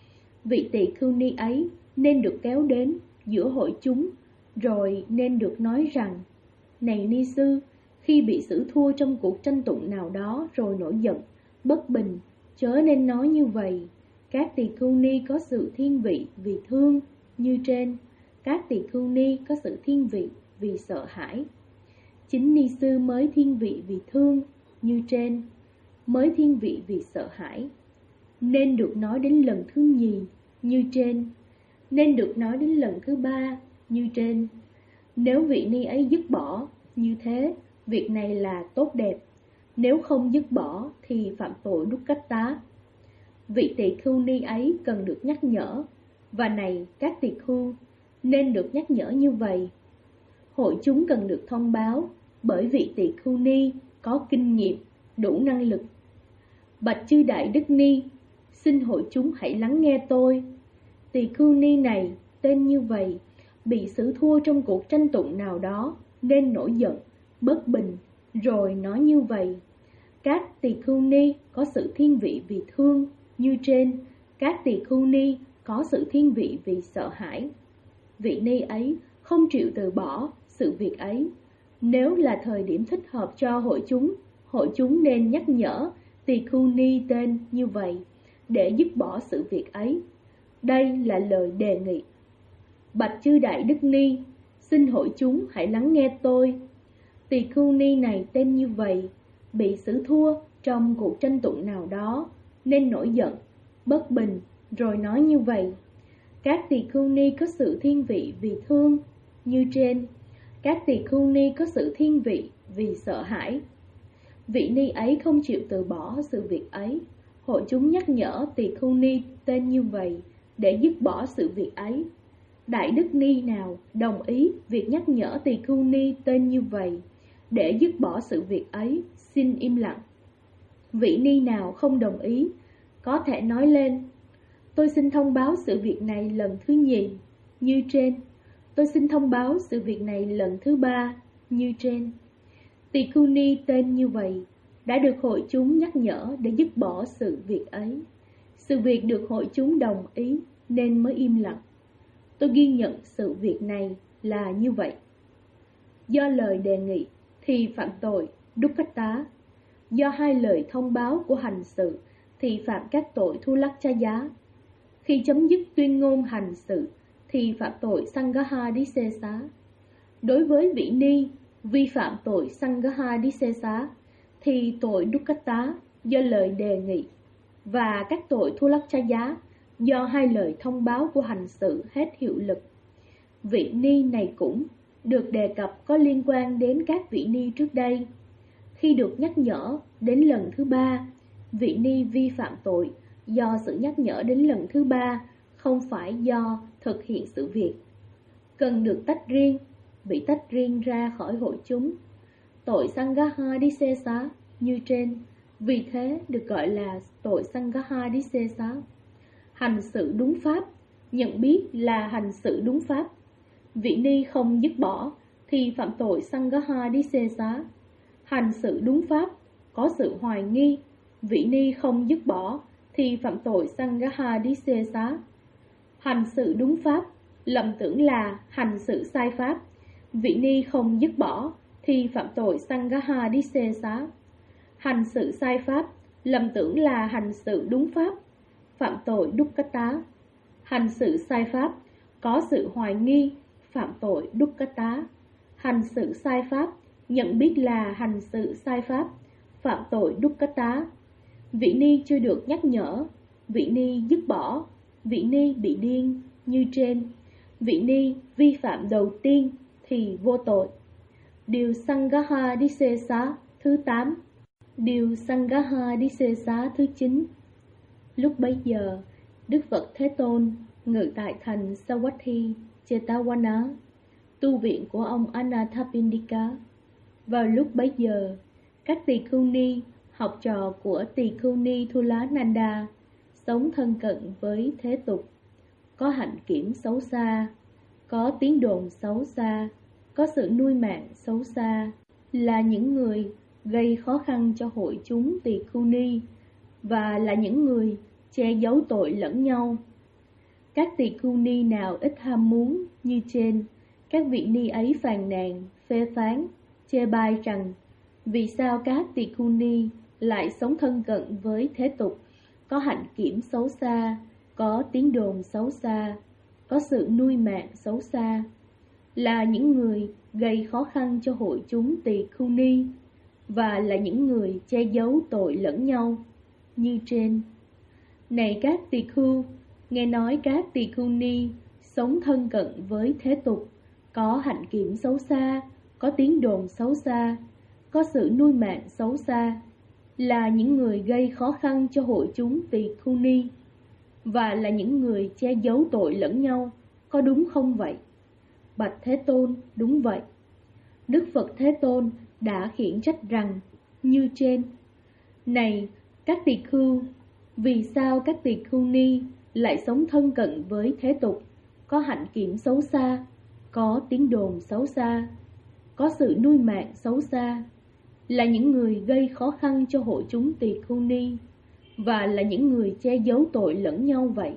Vị tỳ khưu ni ấy nên được kéo đến giữa hội chúng, rồi nên được nói rằng: này ni sư, khi bị xử thua trong cuộc tranh tụng nào đó rồi nổi giận, bất bình, chớ nên nói như vậy. Các tỳ khưu ni có sự thiên vị vì thương như trên, các tỳ khưu ni có sự thiên vị vì sợ hãi. Chính ni sư mới thiên vị vì thương như trên, mới thiên vị vì sợ hãi. Nên được nói đến lần thứ nhì như trên, nên được nói đến lần thứ ba như trên. Nếu vị ni ấy dứt bỏ như thế, việc này là tốt đẹp. Nếu không dứt bỏ thì phạm tội đúc cách tá. Vị tỳ khưu ni ấy cần được nhắc nhở, và này các tỳ khưu, nên được nhắc nhở như vậy. Hội chúng cần được thông báo, bởi vị tỳ khưu ni có kinh nghiệm, đủ năng lực. Bạch chư Đại Đức Ni, xin hội chúng hãy lắng nghe tôi. Tỳ khưu ni này tên như vậy, bị xử thua trong cuộc tranh tụng nào đó nên nổi giận, bất bình, rồi nói như vậy. Các tỳ khưu ni có sự thiên vị vì thương như trên, các tỳ khưu ni có sự thiên vị vì sợ hãi. Vị ni ấy không chịu từ bỏ sự việc ấy. Nếu là thời điểm thích hợp cho hội chúng nên nhắc nhở tỳ khưu ni tên như vậy để dứt bỏ sự việc ấy. Đây là lời đề nghị. Bạch chư Đại Đức Ni, xin hội chúng hãy lắng nghe tôi. Tỳ khưu ni này tên như vậy, bị xử thua trong cuộc tranh tụng nào đó nên nổi giận, bất bình, rồi nói như vậy. Các tỳ khưu ni có sự thiên vị vì thương như trên, các tỳ khưu ni có sự thiên vị vì sợ hãi. Vị ni ấy không chịu từ bỏ sự việc ấy. Hội chúng nhắc nhở tỳ khưu ni tên như vậy để dứt bỏ sự việc ấy. Đại Đức Ni nào đồng ý việc nhắc nhở tỳ khưu ni tên như vậy để dứt bỏ sự việc ấy, xin im lặng. Vị ni nào không đồng ý, có thể nói lên: tôi xin thông báo sự việc này lần thứ nhì như trên, tôi xin thông báo sự việc này lần thứ ba như trên. Tỳ khưu ni tên như vậy đã được hội chúng nhắc nhở để dứt bỏ sự việc ấy. Sự việc được hội chúng đồng ý nên mới im lặng. Tôi ghi nhận sự việc này là như vậy. Do lời đề nghị thì phạm tội đúc cách tá. Do hai lời thông báo của hành sự thì phạm các tội thu lắc cha giá. Khi chấm dứt tuyên ngôn hành sự thì phạm tội Sangaha Disesa. Đối với vị ni vi phạm tội Sangaha Disesa thì tội đúc cách tá do lời đề nghị, và các tội thu lắc cha giá do hai lời thông báo của hành sự hết hiệu lực. Vị ni này cũng được đề cập có liên quan đến các vị ni trước đây. Khi được nhắc nhở đến lần thứ ba, vị ni vi phạm tội do sự nhắc nhở đến lần thứ ba, không phải do thực hiện sự việc. Cần được tách riêng, bị tách riêng ra khỏi hội chúng. tội Sanghadisesa như trên, vì thế được gọi là tội Sanghadisesa. Hành sự đúng pháp, nhận biết là hành sự đúng pháp. Vị ni không dứt bỏ thì phạm tội Sanghadisesa. Hành sự đúng pháp, có sự hoài nghi, vị ni không dứt bỏ thì phạm tội Sanghadisesa. Hành sự đúng pháp, lầm tưởng là hành sự sai pháp, vị ni không dứt bỏ thì phạm tội Sanghadisesa. Hành sự sai pháp, lầm tưởng là hành sự đúng pháp, phạm tội Dukkata. Hành sự sai pháp, có sự hoài nghi, phạm tội Dukkata. Hành sự sai pháp, nhận biết là hành sự sai pháp, phạm tội Dukkata. Vị ni chưa được nhắc nhở, vị ni dứt bỏ, vị ni bị điên như trên. Vị ni vi phạm đầu tiên thì vô tội. Điều Sanghadisesa thứ 8. Điều Sanghadisesa thứ 9. Lúc bấy giờ, Đức Phật Thế Tôn ngự tại thành Savatthi, Jetavana, tu viện của ông Anathapindika. Vào lúc bấy giờ, các tỳ khưu ni, học trò của tỳ khưu ni Thulananda, sống thân cận với thế tục, có hạnh kiểm xấu xa, có tiếng đồn xấu xa, có sự nuôi mạng xấu xa, là những người gây khó khăn cho hội chúng tỳ khưu ni và là những người che giấu tội lẫn nhau. Các tỳ khưu ni nào ít ham muốn như trên, các vị ni ấy phàn nàn, phê phán, chê bai rằng vì sao các tỳ khưu ni lại sống thân cận với thế tục, có hạnh kiểm xấu xa, có tiếng đồn xấu xa, có sự nuôi mạng xấu xa, là những người gây khó khăn cho hội chúng tỳ khưu ni và là những người che giấu tội lẫn nhau như trên. Này các tỳ khưu, nghe nói các tỳ khưu ni sống thân cận với thế tục, có hạnh kiểm xấu xa, có tiếng đồn xấu xa, có sự nuôi mạng xấu xa, là những người gây khó khăn cho hội chúng tỳ khưu ni và là những người che giấu tội lẫn nhau, có đúng không vậy? Bạch Thế Tôn, đúng vậy. Đức Phật Thế Tôn đã khiển trách rằng như trên: Này các tỳ khưu, vì sao các tỳ khưu ni lại sống thân cận với thế tục, có hạnh kiểm xấu xa, có tiếng đồn xấu xa, có sự nuôi mạng xấu xa, là những người gây khó khăn cho hội chúng tỳ khưu ni và là những người che giấu tội lẫn nhau vậy?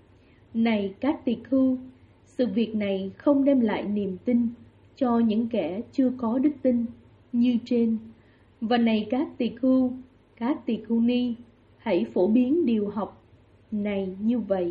Này các tỳ khưu, sự việc này không đem lại niềm tin cho những kẻ chưa có đức tin như trên. Và này các tỳ khưu ni, hãy phổ biến điều học này như vậy.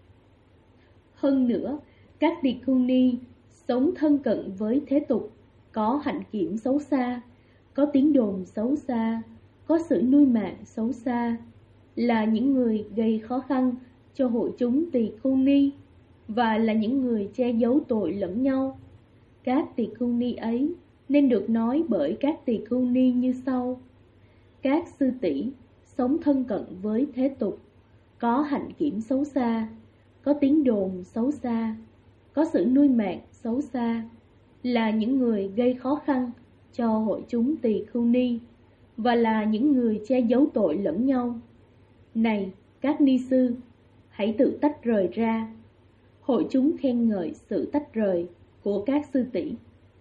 Hơn nữa, các tỳ khưu ni sống thân cận với thế tục, có hạnh kiểm xấu xa, có tiếng đồn xấu xa, có sự nuôi mạng xấu xa, là những người gây khó khăn cho hội chúng tỳ khưu ni và là những người che giấu tội lẫn nhau. Các tỳ khưu ni ấy nên được nói bởi các tỳ khưu ni như sau: Các sư tỷ sống thân cận với thế tục, có hạnh kiểm xấu xa, có tiếng đồn xấu xa, có sự nuôi mạng xấu xa, là những người gây khó khăn cho hội chúng tỳ khưu ni và là những người che giấu tội lẫn nhau. Này các ni sư, hãy tự tách rời ra. Hội chúng khen ngợi sự tách rời của các sư tỷ.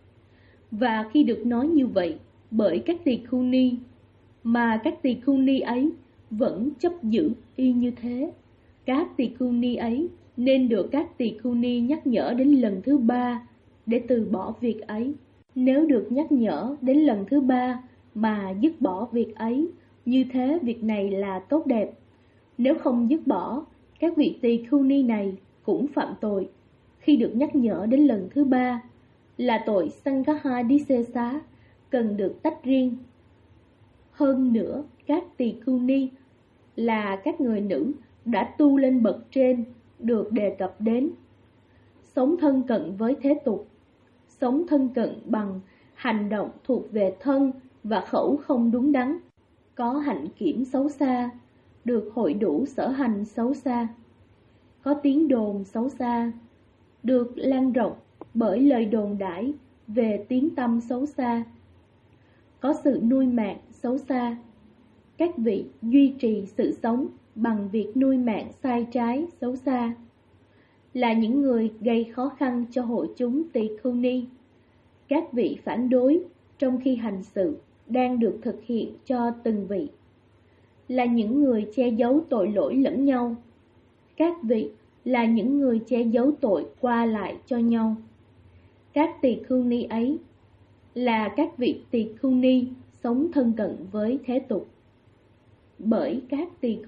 Và khi được nói như vậy bởi các tỳ khưu ni, mà các tỳ khưu ni ấy vẫn chấp giữ y như thế, các tỳ khưu ni ấy nên được các tỳ khưu ni nhắc nhở đến lần thứ 3 để từ bỏ việc ấy. Nếu được nhắc nhở đến lần thứ 3 mà dứt bỏ việc ấy, như thế việc này là tốt đẹp. Nếu không dứt bỏ, các vị tỳ khưu ni này cũng phạm tội khi được nhắc nhở đến lần thứ 3, là tội Sanghadisesa, cần được tách riêng. Hơn nữa, các tỳ khưu ni là các người nữ đã tu lên bậc trên được đề cập đến, sống thân cận với thế tục, sống thân cận bằng hành động thuộc về thân và khẩu không đúng đắn, có hạnh kiểm xấu xa, được hội đủ sở hành xấu xa, có tiếng đồn xấu xa, được lan rộng bởi lời đồn đãi về tiếng tăm xấu xa, có sự nuôi mạng xấu xa. Các vị duy trì sự sống bằng việc nuôi mạng sai trái xấu xa, là những người gây khó khăn cho hội chúng tỳ khưu ni. Các vị phản đối trong khi hành sự đang được thực hiện cho từng vị, là những người che giấu tội lỗi lẫn nhau. Các vị là những người che giấu tội qua lại cho nhau. Các tỳ khưu ni ấy là các vị tỳ khưu ni sống thân cận với thế tục. Bởi các tỳ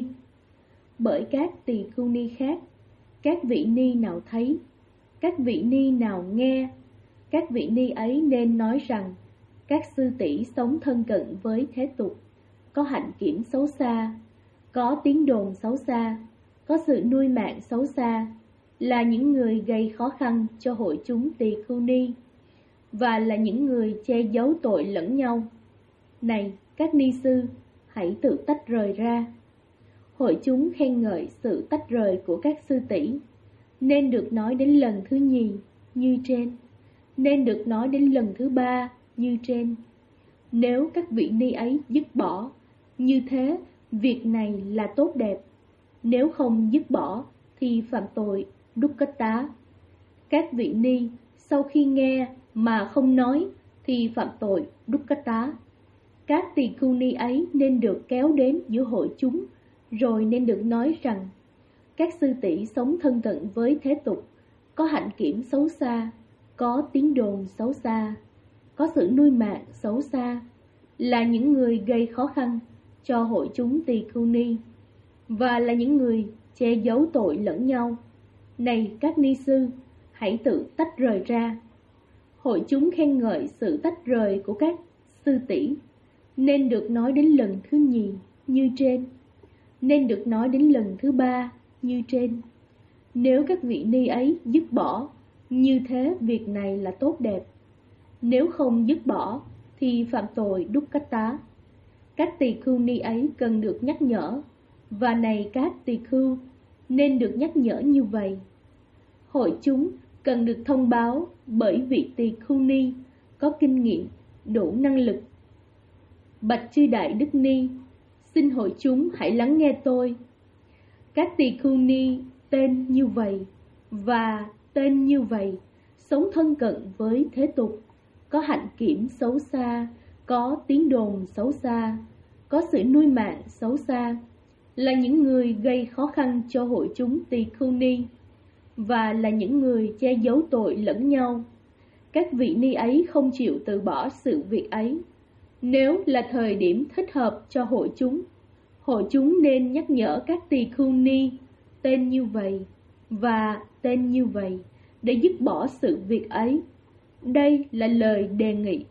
khưu ni khác, các vị ni nào thấy, các vị ni nào nghe, các vị ni ấy nên nói rằng các sư tỷ sống thân cận với thế tục, có hạnh kiểm xấu xa, có tiếng đồn xấu xa, có sự nuôi mạng xấu xa, là những người gây khó khăn cho hội chúng tỳ khưu ni, và là những người che giấu tội lẫn nhau. Này các ni sư, hãy tự tách rời ra. Hội chúng khen ngợi sự tách rời của các sư tỷ, nên được nói đến lần thứ nhì như trên, nên được nói đến lần thứ ba như trên. Nếu các vị ni ấy dứt bỏ, như thế việc này là tốt đẹp. Nếu không dứt bỏ thì phạm tội dukkata. Các vị ni sau khi nghe mà không nói thì phạm tội dukkata. Các tỳ khưu ni ấy nên được kéo đến giữa hội chúng, rồi nên được nói rằng các sư tỷ sống thân cận với thế tục, có hạnh kiểm xấu xa, có tiếng đồn xấu xa, có sự nuôi mạng xấu xa, là những người gây khó khăn cho hội chúng tỳ khưu ni, và là những người che giấu tội lẫn nhau. Này các ni sư, hãy tự tách rời ra. Hội chúng khen ngợi sự tách rời của các sư tỷ, nên được nói đến lần thứ nhì như trên, nên được nói đến lần thứ ba như trên. Nếu các vị ni ấy dứt bỏ, như thế việc này là tốt đẹp. Nếu không dứt bỏ thì phạm tội dukkata. Các tỳ khưu ni ấy cần được nhắc nhở, và này các tỳ khưu, nên được nhắc nhở như vậy. Hội chúng cần được thông báo bởi vị tỳ khưu ni có kinh nghiệm, đủ năng lực. Bạch chư đại đức ni, xin hội chúng hãy lắng nghe tôi. Các tỳ khưu ni tên như vậy và tên như vậy, sống thân cận với thế tục, có hạnh kiểm xấu xa, có tiếng đồn xấu xa, có sự nuôi mạng xấu xa, là những người gây khó khăn cho hội chúng tỳ khưu ni, và là những người che giấu tội lẫn nhau. Các vị ni ấy không chịu từ bỏ sự việc ấy. Nếu là thời điểm thích hợp cho hội chúng nên nhắc nhở các tỳ khưu ni tên như vậy và tên như vậy để dứt bỏ sự việc ấy. Đây là lời đề nghị.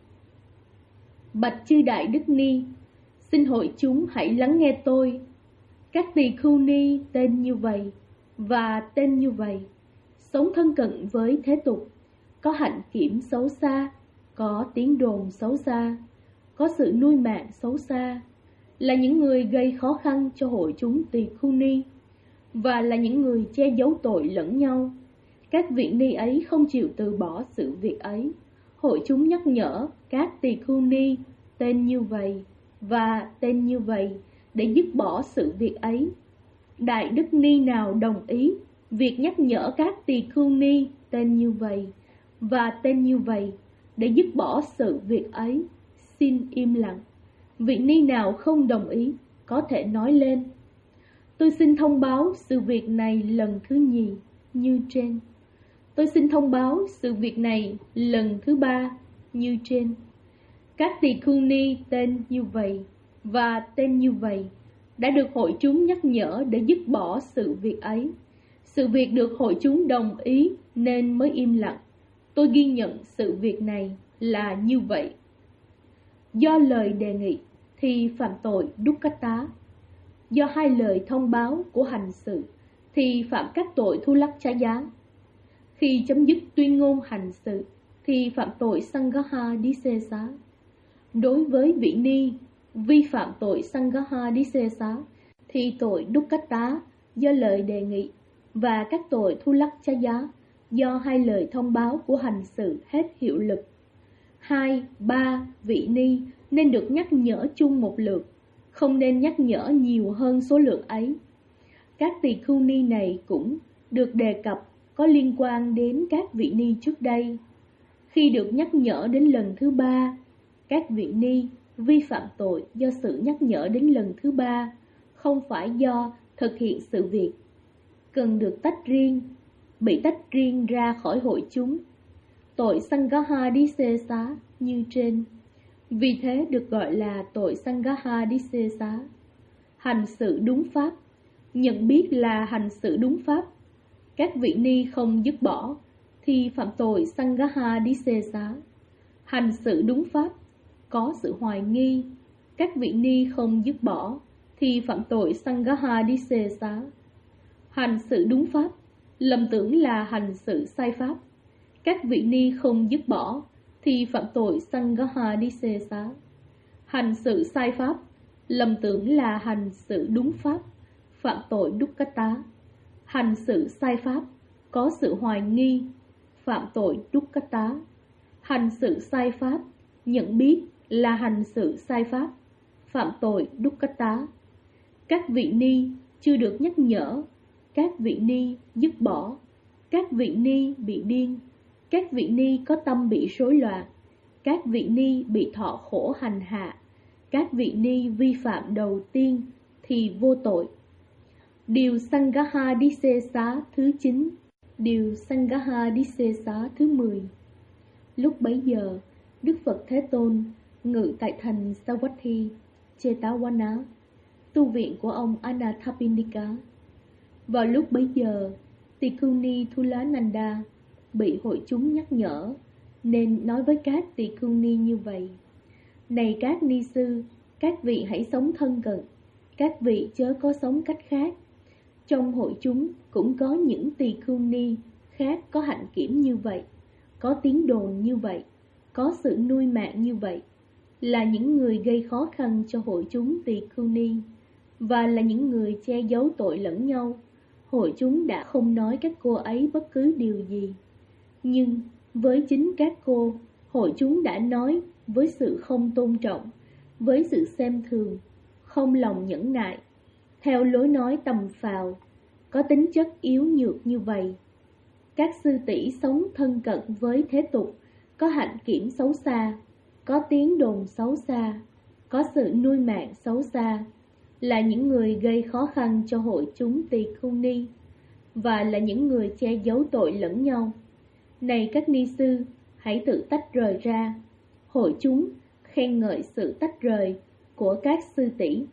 Bạch chư đại đức ni, xin hội chúng hãy lắng nghe tôi. Các tỳ khưu ni tên như vậy và tên như vậy, sống thân cận với thế tục, có hạnh kiểm xấu xa, có tiếng đồn xấu xa, có sự nuôi mạng xấu xa, là những người gây khó khăn cho hội chúng tỳ khưu ni, và là những người che giấu tội lẫn nhau. Các vị ni ấy không chịu từ bỏ sự việc ấy. Hội chúng nhắc nhở các tỳ khưu ni tên như vậy và tên như vậy để dứt bỏ sự việc ấy. Đại đức ni nào đồng ý việc nhắc nhở các tỳ khưu ni tên như vậy và tên như vậy để dứt bỏ sự việc ấy, xin im lặng. Vị ni nào không đồng ý có thể nói lên. Tôi xin thông báo sự việc này lần thứ nhì như trên. Tôi xin thông báo sự việc này lần thứ ba như trên. Các tỳ khưu ni tên như vậy và tên như vậy đã được hội chúng nhắc nhở để dứt bỏ sự việc ấy. Sự việc được hội chúng đồng ý nên mới im lặng. Tôi ghi nhận sự việc này là như vậy. Do lời đề nghị thì phạm tội dukkata. Do hai lời thông báo của hành sự thì phạm các tội thu lắc chá giá. Khi chấm dứt tuyên ngôn hành sự thì phạm tội sangaha disesa. Đối với vị ni vi phạm tội sangaha disesa thì tội dukkata do lời đề nghị và các tội thu lắc chá giá do hai lời thông báo của hành sự hết hiệu lực. 2, 3 vị ni nên được nhắc nhở chung một lượt, không nên nhắc nhở nhiều hơn số lượt ấy. Các tỳ khưu ni này cũng được đề cập có liên quan đến các vị ni trước đây. Khi được nhắc nhở đến lần thứ 3, các vị ni vi phạm tội do sự nhắc nhở đến lần thứ 3, không phải do thực hiện sự việc, cần được tách riêng, bị tách riêng ra khỏi hội chúng. Tội Sangaha Disesa như trên, vì thế được gọi là tội Sangaha Disesa. Hành sự đúng pháp, nhận biết là hành sự đúng pháp. Các vị ni không dứt bỏ thì phạm tội Sangaha Disesa. Hành sự đúng pháp, có sự hoài nghi. Các vị ni không dứt bỏ thì phạm tội Sangaha Disesa. Hành sự đúng pháp, lầm tưởng là hành sự sai pháp. Các vị ni không dứt bỏ thì phạm tội Sangaha Disesa. Hành sự sai pháp, lầm tưởng là hành sự đúng pháp, phạm tội Dukkata. Hành sự sai pháp, có sự hoài nghi, phạm tội Dukkata. Hành sự sai pháp, nhận biết là hành sự sai pháp, phạm tội Dukkata. Các vị ni chưa được nhắc nhở, các vị ni dứt bỏ, các vị ni bị điên, các vị ni có tâm bị rối loạn, các vị ni bị thọ khổ hành hạ, các vị ni vi phạm đầu tiên thì vô tội. Điều Sangaha Disesa thứ 9. Điều Sangaha Disesa thứ 10. Lúc bấy giờ, Đức Phật Thế Tôn ngự tại thành Savatthi, Jetavana, tu viện của ông Anathapindika. Vào lúc bấy giờ, Tỳ Khưu Ni Thulananda bị hội chúng nhắc nhở, nên nói với các Tỳ Khưu Ni như vậy: Này các ni sư, các vị hãy sống thân cận, các vị chớ có sống cách khác. Trong hội chúng cũng có những Tỳ Khưu Ni khác có hạnh kiểm như vậy, có tiếng đồn như vậy, có sự nuôi mạng như vậy, là những người gây khó khăn cho hội chúng Tỳ Khưu Ni, và là những người che giấu tội lẫn nhau. Hội chúng đã không nói các cô ấy bất cứ điều gì, nhưng với chính các cô, hội chúng đã nói với sự không tôn trọng, với sự xem thường, không lòng nhẫn nại, theo lối nói tầm phào, có tính chất yếu nhược như vậy. Các sư tỷ sống thân cận với thế tục, có hạnh kiểm xấu xa, có tiếng đồn xấu xa, có sự nuôi mạng xấu xa, là những người gây khó khăn cho hội chúng Tỳ Khưu Ni, và là những người che giấu tội lẫn nhau. Này các ni sư, hãy tự tách rời ra. Hội chúng khen ngợi sự tách rời của các sư tỷ.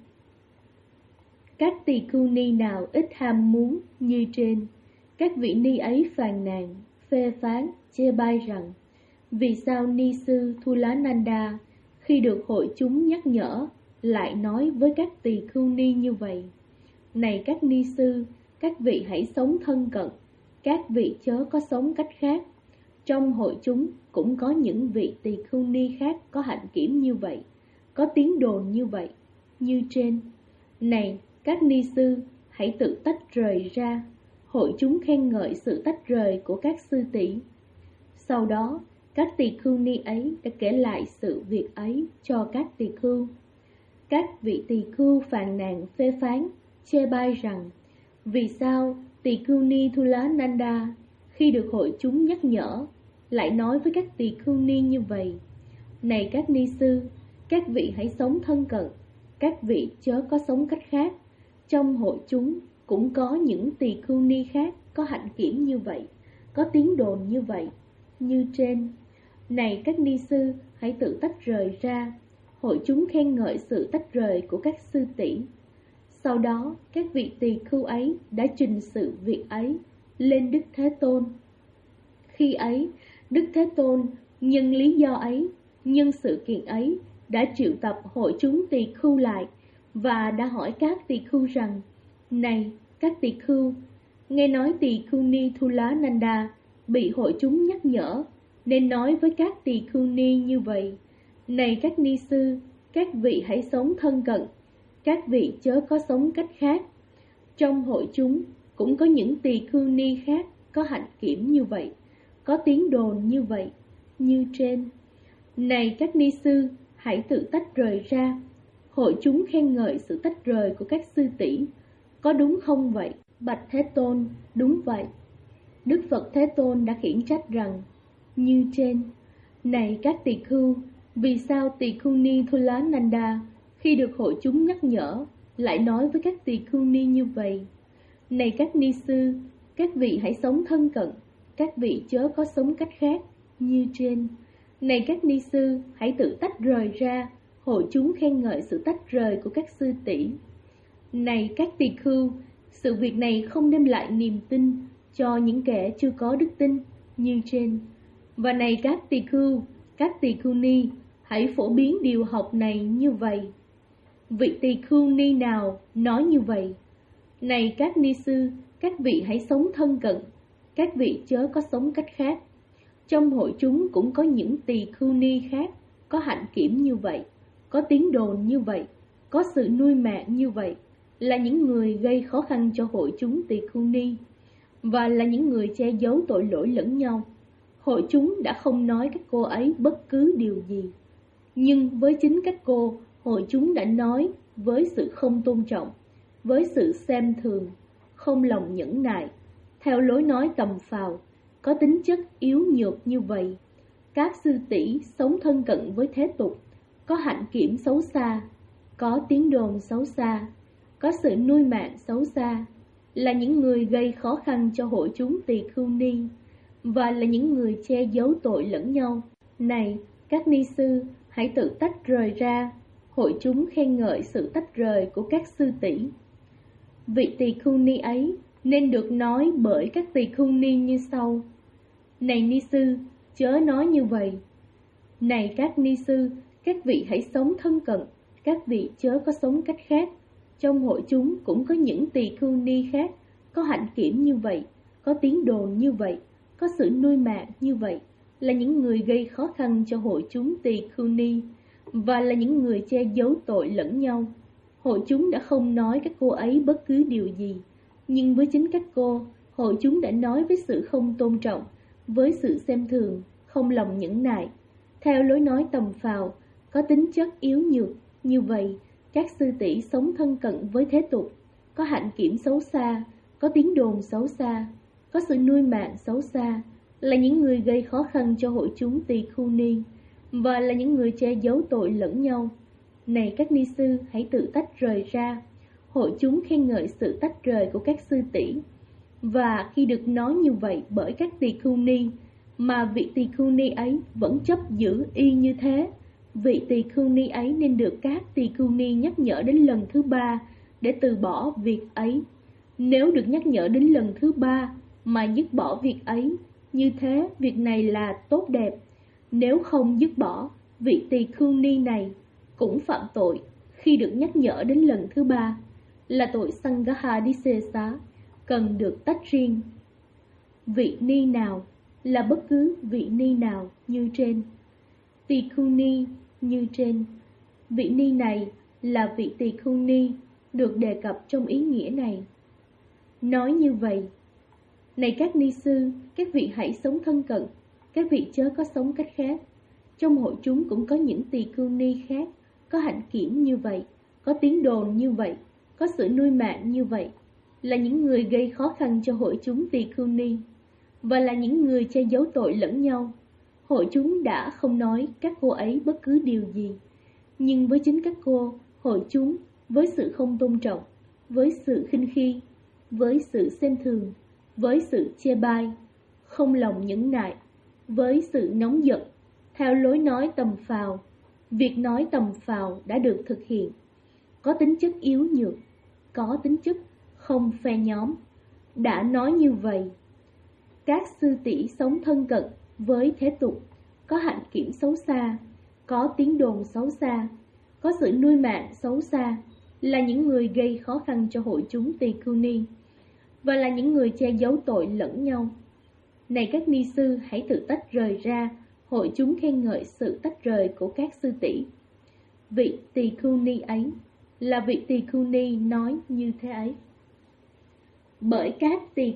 Các Tỳ Khưu Ni nào ít ham muốn như trên, các vị ni ấy phàn nàn, phê phán, chê bai rằng: Vì sao ni sư Thulananda khi được hội chúng nhắc nhở lại nói với các Tỳ Khưu Ni như vậy? Này các ni sư, các vị hãy sống thân cận, các vị chớ có sống cách khác. Trong hội chúng cũng có những vị Tỳ Khưu Ni khác có hạnh kiểm như vậy, có tiếng đồn như vậy, như trên. Này các ni sư, hãy tự tách rời ra. Hội chúng khen ngợi sự tách rời của các sư tỷ. Sau đó, các Tỳ Khưu Ni ấy đã kể lại sự việc ấy cho các tỳ khưu. Các vị tỳ khưu phàn nàn phê phán, chê bai rằng: Vì sao Tỳ Khưu Ni Thulananda khi được hội chúng nhắc nhở lại nói với các Tỳ Khưu Ni như vậy? Này các ni sư, các vị hãy sống thân cận, các vị chớ có sống cách khác. Trong hội chúng cũng có những Tỳ Khưu Ni khác có hạnh kiểm như vậy, có tiếng đồn như vậy, như trên. Này các ni sư, hãy tự tách rời ra. Hội chúng khen ngợi sự tách rời của các sư tỷ. Sau đó, các vị tỳ khưu ấy đã trình sự việc ấy lên Đức Thế Tôn. Khi ấy, Đức Thế Tôn nhân lý do ấy, nhân sự kiện ấy, đã triệu tập hội chúng tỳ khưu lại và đã hỏi các tỳ khưu rằng: Này các tỳ khưu, nghe nói Tỳ Khưu Ni Thulananda bị hội chúng nhắc nhở nên nói với các Tỳ Khưu Ni như vậy: Này các ni sư, các vị hãy sống thân cận, các vị chớ có sống cách khác. Trong hội chúng cũng có những Tỳ Khưu Ni khác có hạnh kiểm như vậy, có tiếng đồn như vậy, như trên. Này các ni sư, hãy tự tách rời ra. Hội chúng khen ngợi sự tách rời của các sư tỷ. Có đúng không vậy? Bạch Thế Tôn, đúng vậy. Đức Phật Thế Tôn đã khiển trách rằng, như trên: này các tỳ khưu, vì sao tỳ khưu ni Thulananda khi được hội chúng nhắc nhở lại nói với các tỳ khưu ni như vậy? Này các ni sư, các vị hãy sống thân cận, các vị chớ có sống cách khác, như trên. Này các ni sư, hãy tự tách rời ra. Hội chúng khen ngợi sự tách rời của các sư tỷ. Này các tỳ khưu, sự việc này không đem lại niềm tin cho những kẻ chưa có đức tin, như trên. Và này các tỳ khưu ni, hãy phổ biến điều học này như vậy. Vị tỳ khưu ni nào nói như vậy? Này các ni sư, các vị hãy sống thân cận, các vị chớ có sống cách khác. Trong hội chúng cũng có những tỳ khưu ni khác, có hạnh kiểm như vậy, có tiếng đồn như vậy, có sự nuôi mạng như vậy, là những người gây khó khăn cho hội chúng tỳ khưu ni, và là những người che giấu tội lỗi lẫn nhau. Hội chúng đã không nói các cô ấy bất cứ điều gì, nhưng với chính các cô, hội chúng đã nói với sự không tôn trọng, với sự xem thường, không lòng nhẫn nại, theo lối nói tầm phào, có tính chất yếu nhược như vậy. Các sư tỷ sống thân cận với thế tục, có hạnh kiểm xấu xa, có tiếng đồn xấu xa, có sự nuôi mạng xấu xa, là những người gây khó khăn cho hội chúng tỳ khưu ni, và là những người che giấu tội lẫn nhau. Này các ni sư, hãy tự tách rời ra. Hội chúng khen ngợi sự tách rời của các sư tỷ. Vị tỳ khưu ni ấy nên được nói bởi các tỳ khưu ni như sau: này ni sư, chớ nói như vậy. Này các ni sư, các vị hãy sống thân cận, các vị chớ có sống cách khác. Trong hội chúng cũng có những tỳ khưu ni khác, có hạnh kiểm như vậy, có tiếng đồn như vậy, có sự nuôi mạng như vậy, là những người gây khó khăn cho hội chúng tỳ khưu ni, và là những người che giấu tội lẫn nhau. Hội chúng đã không nói các cô ấy bất cứ điều gì, nhưng với chính các cô, hội chúng đã nói với sự không tôn trọng, với sự xem thường, không lòng nhẫn nại, theo lối nói tầm phào, có tính chất yếu nhược. Như vậy, các sư tỷ sống thân cận với thế tục, có hạnh kiểm xấu xa, có tiếng đồn xấu xa, có sự nuôi mạng xấu xa, là những người gây khó khăn cho hội chúng tỳ khưu ni, và là những người che giấu tội lẫn nhau. Này các ni sư, hãy tự tách rời ra. Hội chúng khen ngợi sự tách rời của các sư tỷ. Và khi được nói như vậy bởi các tỳ khưu ni, mà vị tỳ khưu ni ấy vẫn chấp giữ y như thế, vị tỳ khưu ni ấy nên được các tỳ khưu ni nhắc nhở đến lần thứ 3 để từ bỏ việc ấy. Nếu được nhắc nhở đến lần thứ 3 mà dứt bỏ việc ấy, như thế việc này là tốt đẹp. Nếu không dứt bỏ, vị tỳ khưu ni này cũng phạm tội khi được nhắc nhở đến lần thứ 3, là tội Sanghadisesa, cần được tách riêng. Vị ni nào là bất cứ vị ni nào như trên. Tỳ khưu ni như trên. Vị ni này là vị tỳ khưu ni được đề cập trong ý nghĩa này. Nói như vậy: này các ni sư, các vị hãy sống thân cận, các vị chớ có sống cách khác. Trong hội chúng cũng có những tỳ khưu ni khác, có hạnh kiểm như vậy, có tiếng đồn như vậy, có sự nuôi mạng như vậy, là những người gây khó khăn cho hội chúng tỳ khưu ni, và là những người che giấu tội lẫn nhau. Hội chúng đã không nói các cô ấy bất cứ điều gì, nhưng với chính các cô, hội chúng với sự không tôn trọng, với sự khinh khi, với sự xem thường, với sự chê bai, không lòng nhẫn nại, với sự nóng giận, theo lối nói tầm phào. Việc nói tầm phào đã được thực hiện, có tính chất yếu nhược, có tính chất không phe nhóm. Đã nói như vậy, các sư tỷ sống thân cận với thế tục, có hạnh kiểm xấu xa, có tiếng đồn xấu xa, có sự nuôi mạng xấu xa, là những người gây khó khăn cho hội chúng tỳ khưu ni, và là những người che giấu tội lẫn nhau. Này các ni sư, hãy tự tách rời ra. Hội chúng khen ngợi sự tách rời của các sư tỷ. Vị tỳ khưu ni ấy là vị tỳ khưu ni nói như thế ấy. Bởi các tỳ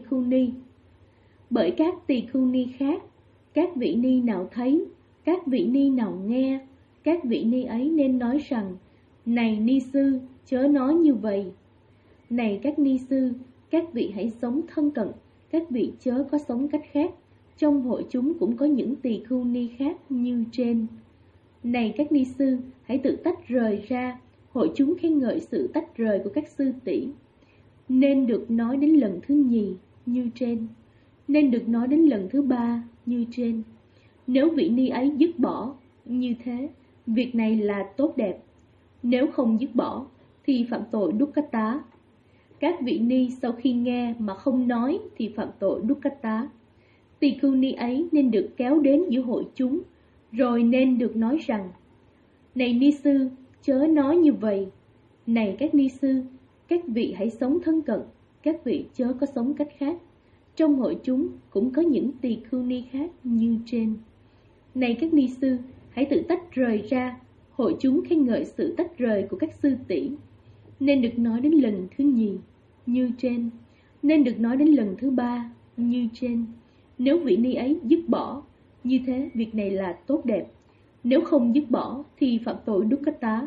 khưu ni khác, các vị ni nào thấy, các vị ni nào nghe, Các vị ni ấy nên nói rằng: Này ni sư, chớ nói như vậy. Này các ni sư, các vị hãy sống thân cận, các vị chớ có sống cách khác. Trong hội chúng cũng có những tỳ khưu ni khác như trên. Này các ni sư, hãy tự tách rời ra. Hội chúng khen ngợi sự tách rời của các sư tỷ. Nên được nói đến lần thứ nhì như trên. Nên được nói đến lần thứ ba như trên. Nếu vị ni ấy dứt bỏ như thế, việc này là tốt đẹp. Nếu không dứt bỏ thì phạm tội dukkata. Các vị ni sau khi nghe mà không nói thì phạm tội dukkata. Tỳ khưu ni ấy nên được kéo đến giữa hội chúng, rồi nên được nói rằng: Này ni sư, chớ nói như vậy. Này các ni sư, các vị hãy sống thân cận, các vị chớ có sống cách khác. Trong hội chúng cũng có những tỳ khưu ni khác như trên. Này các ni sư, hãy tự tách rời ra. Hội chúng khen ngợi sự tách rời của các sư tỷ. Nên được nói đến lần thứ nhì như trên. Nên được nói đến lần thứ ba như trên. Nếu vị ni ấy dứt bỏ như thế, việc này là tốt đẹp. Nếu không dứt bỏ thì phạm tội dukkata.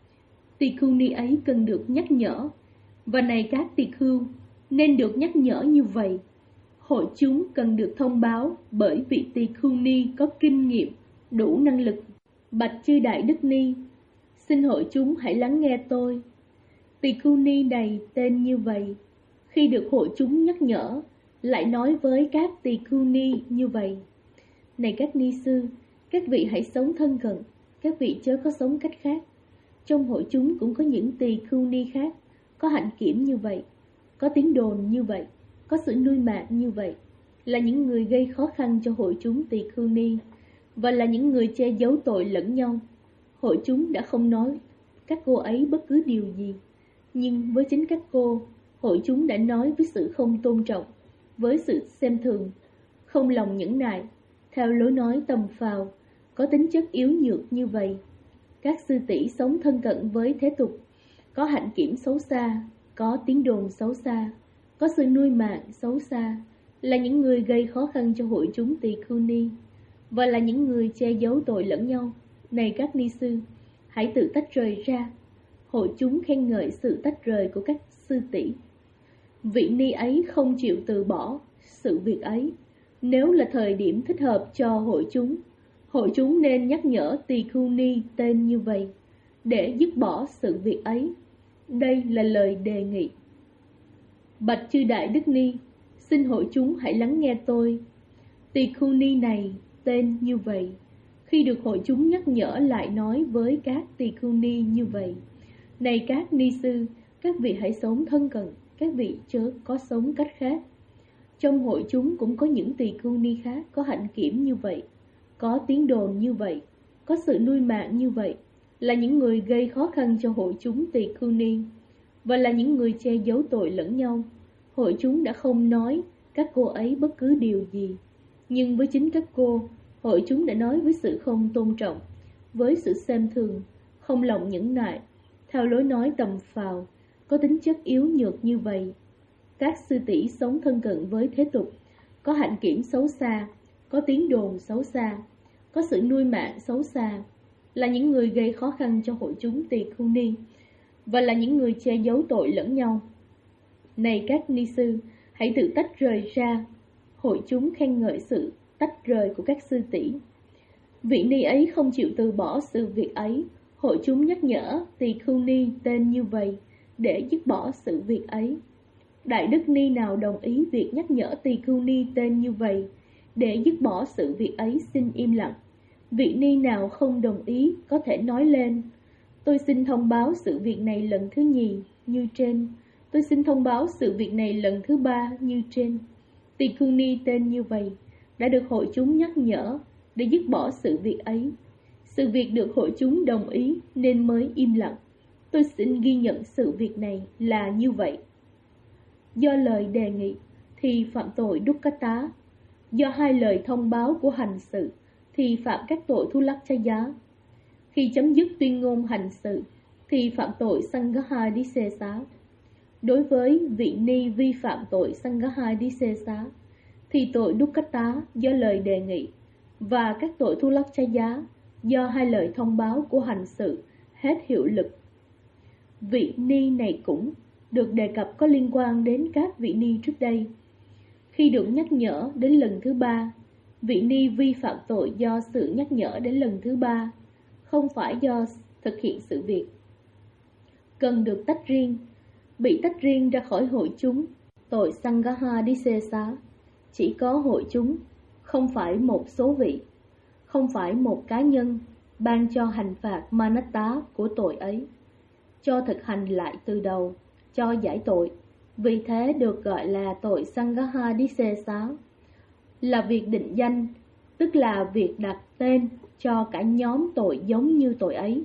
Tỳ khưu ni ấy cần được nhắc nhở. Và này các tỳ khưu, nên được nhắc nhở như vậy. Hội chúng cần được thông báo bởi vị tỳ khưu ni có kinh nghiệm, đủ năng lực. Bạch chư đại đức ni, xin hội chúng hãy lắng nghe tôi. Tỳ khưu ni này tên như vậy. Khi được hội chúng nhắc nhở, lại nói với các tỳ khưu ni như vậy: Này các ni sư, các vị hãy sống thân cận, các vị chớ có sống cách khác. Trong hội chúng cũng có những tỳ khưu ni khác, có hạnh kiểm như vậy, có tiếng đồn như vậy, có sự nuôi mạng như vậy, là những người gây khó khăn cho hội chúng tỳ khưu ni, và là những người che giấu tội lẫn nhau. Hội chúng đã không nói các cô ấy bất cứ điều gì, nhưng với chính các cô, hội chúng đã nói với sự không tôn trọng, với sự xem thường, không lòng nhẫn nại, theo lối nói tầm phào, có tính chất yếu nhược như vậy. Các sư tỷ sống thân cận với thế tục, có hạnh kiểm xấu xa, có tiếng đồn xấu xa, có sự nuôi mạng xấu xa, là những người gây khó khăn cho hội chúng tỳ khưu ni, và là những người che giấu tội lẫn nhau. Này các ni sư, hãy tự tách rời ra. Hội chúng khen ngợi sự tách rời của các sư tỷ. Vị ni ấy không chịu từ bỏ sự việc ấy. Nếu là thời điểm thích hợp cho hội chúng nên nhắc nhở tỳ khưu ni tên như vậy, để dứt bỏ sự việc ấy. Đây là lời đề nghị. Bạch chư đại đức ni, xin hội chúng hãy lắng nghe tôi. Tỳ khưu ni này tên như vậy. Khi được hội chúng nhắc nhở, lại nói với các tỳ khưu ni như vậy: Này các ni sư, các vị hãy sống thân cận, các vị chớ có sống cách khác. Trong hội chúng cũng có những tỳ khưu ni khác, có hạnh kiểm như vậy, có tiếng đồn như vậy, có sự nuôi mạng như vậy, là những người gây khó khăn cho hội chúng tỳ khưu ni, và là những người che giấu tội lẫn nhau. Hội chúng đã không nói các cô ấy bất cứ điều gì, nhưng với chính các cô, hội chúng đã nói với sự không tôn trọng, với sự xem thường, không lòng nhẫn nại, theo lối nói tầm phào, có tính chất yếu nhược như vậy. Các sư tỷ sống thân cận với thế tục, có hạnh kiểm xấu xa, có tiếng đồn xấu xa, có sự nuôi mạng xấu xa, là những người gây khó khăn cho hội chúng tỳ khưu ni, và là những người che giấu tội lẫn nhau. Này các ni sư, hãy tự tách rời ra. Hội chúng khen ngợi sự tách rời của các sư tỷ. Vị ni ấy không chịu từ bỏ sự việc ấy. Hội chúng nhắc nhở tỳ khưu ni tên như vậy, để dứt bỏ sự việc ấy. Đại đức ni nào đồng ý việc nhắc nhở tỳ khưu ni tên như vậy, để dứt bỏ sự việc ấy, xin im lặng. Vị ni nào không đồng ý có thể nói lên: Tôi xin thông báo sự việc này lần thứ nhì như trên. Tôi xin thông báo sự việc này lần thứ ba như trên. Tỳ khưu ni tên như vậy đã được hội chúng nhắc nhở để dứt bỏ sự việc ấy. Sự việc được hội chúng đồng ý nên mới im lặng. Tôi xin ghi nhận sự việc này là như vậy. Do lời đề nghị thì phạm tội dukkata. Do hai lời thông báo của hành sự thì phạm các tội thu lắc cha giá. Khi chấm dứt tuyên ngôn hành sự thì phạm tội sangaha disesa. Đối với vị ni vi phạm tội sangaha disesa thì tội dukkata do lời đề nghị và các tội thu lắc cha giá do hai lời thông báo của hành sự hết hiệu lực. Vị ni này cũng được đề cập có liên quan đến các vị ni trước đây. Khi được nhắc nhở đến lần thứ ba, vị ni vi phạm tội do sự nhắc nhở đến lần thứ ba, không phải do thực hiện sự việc. Cần được tách riêng, bị tách riêng ra khỏi hội chúng, tội Sangha Disesa, chỉ có hội chúng, không phải một số vị, không phải một cá nhân ban cho hành phạt Manatta của tội ấy, cho thực hành lại từ đầu, cho giải tội. Vì thế được gọi là tội Sangha Disesa, là việc định danh, tức là việc đặt tên cho cả nhóm tội giống như tội ấy.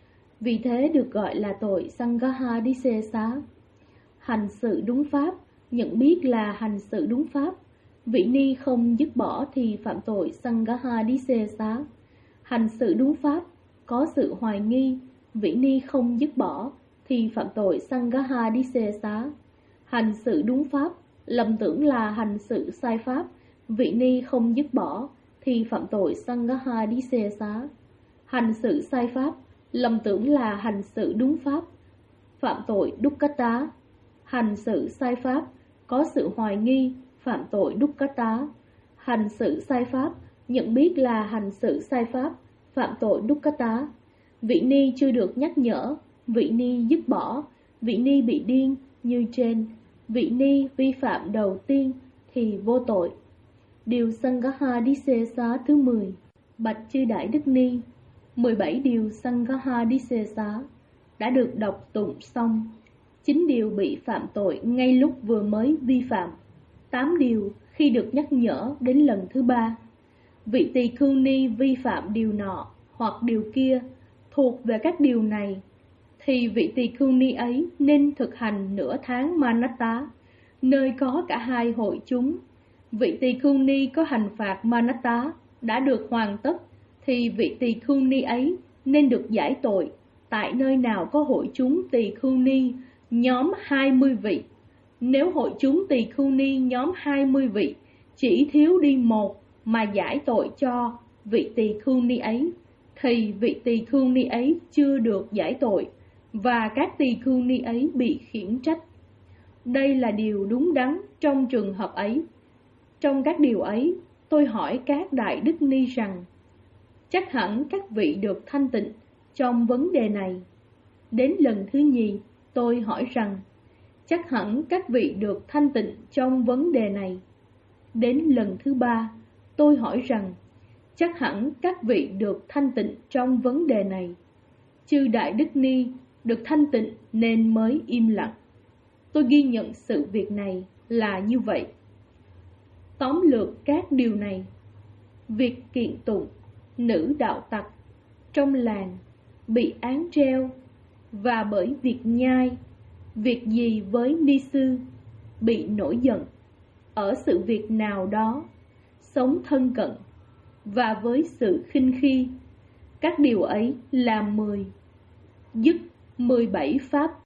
Vì thế được gọi là tội Sangha Disesa. Hành sự đúng pháp, nhận biết là hành sự đúng pháp. Vị ni không dứt bỏ thì phạm tội Sangha Disesa. Hành sự đúng pháp, có sự hoài nghi, vị ni không dứt bỏ thì phạm tội Sangha Disesa. Hành sự đúng pháp, lầm tưởng là hành sự sai pháp, vị ni không dứt bỏ thì phạm tội Sangha Disesa. Hành sự sai pháp, lầm tưởng là hành sự đúng pháp, phạm tội Dukkata. Hành sự sai pháp, có sự hoài nghi, phạm tội Dukkata. Hành sự sai pháp, nhận biết là hành sự sai pháp, phạm tội Dukkata. Vị ni chưa được nhắc nhở, vị ni dứt bỏ, vị ni bị điên như trên. Vị ni vi phạm đầu tiên thì vô tội. Điều Sangha Disesa thứ 10. Bạch chư Đại Đức Ni, 17 điều Sangha Disesa đã được đọc tụng xong. 9 điều bị phạm tội ngay lúc vừa mới vi phạm, 8 điều khi được nhắc nhở đến lần thứ ba. Vị tỳ khưu ni vi phạm điều nọ hoặc điều kia thuộc về các điều này, thì vị tỳ khưu ni ấy nên thực hành nửa tháng Manatta, nơi có cả hai hội chúng. Vị tỳ khưu ni có hành phạt Manatta đã được hoàn tất, thì vị tỳ khưu ni ấy nên được giải tội tại nơi nào có hội chúng tỳ khưu ni nhóm 20 vị. Nếu hội chúng tỳ khưu ni nhóm 20 vị chỉ thiếu đi một mà giải tội cho vị tỳ khưu ni ấy, thì vị tỳ khưu ni ấy chưa được giải tội, và các tỳ khưu ni ấy bị khiển trách. Đây là điều đúng đắn trong trường hợp ấy. Trong các điều ấy, tôi hỏi các Đại Đức Ni rằng, chắc hẳn các vị được thanh tịnh trong vấn đề này. Đến lần thứ nhì, tôi hỏi rằng, chắc hẳn các vị được thanh tịnh trong vấn đề này. Đến lần thứ ba, tôi hỏi rằng, chắc hẳn các vị được thanh tịnh trong vấn đề này. Chư Đại Đức Ni được thanh tịnh nên mới im lặng. Tôi ghi nhận sự việc này là như vậy. Tóm lược các điều này: việc kiện tụng nữ đạo tặc trong làng bị án treo, và bởi việc nhai, việc gì với ni sư bị nổi giận ở sự việc nào đó, sống thân cận và với sự khinh khi, các điều ấy là 10, dứt 17 pháp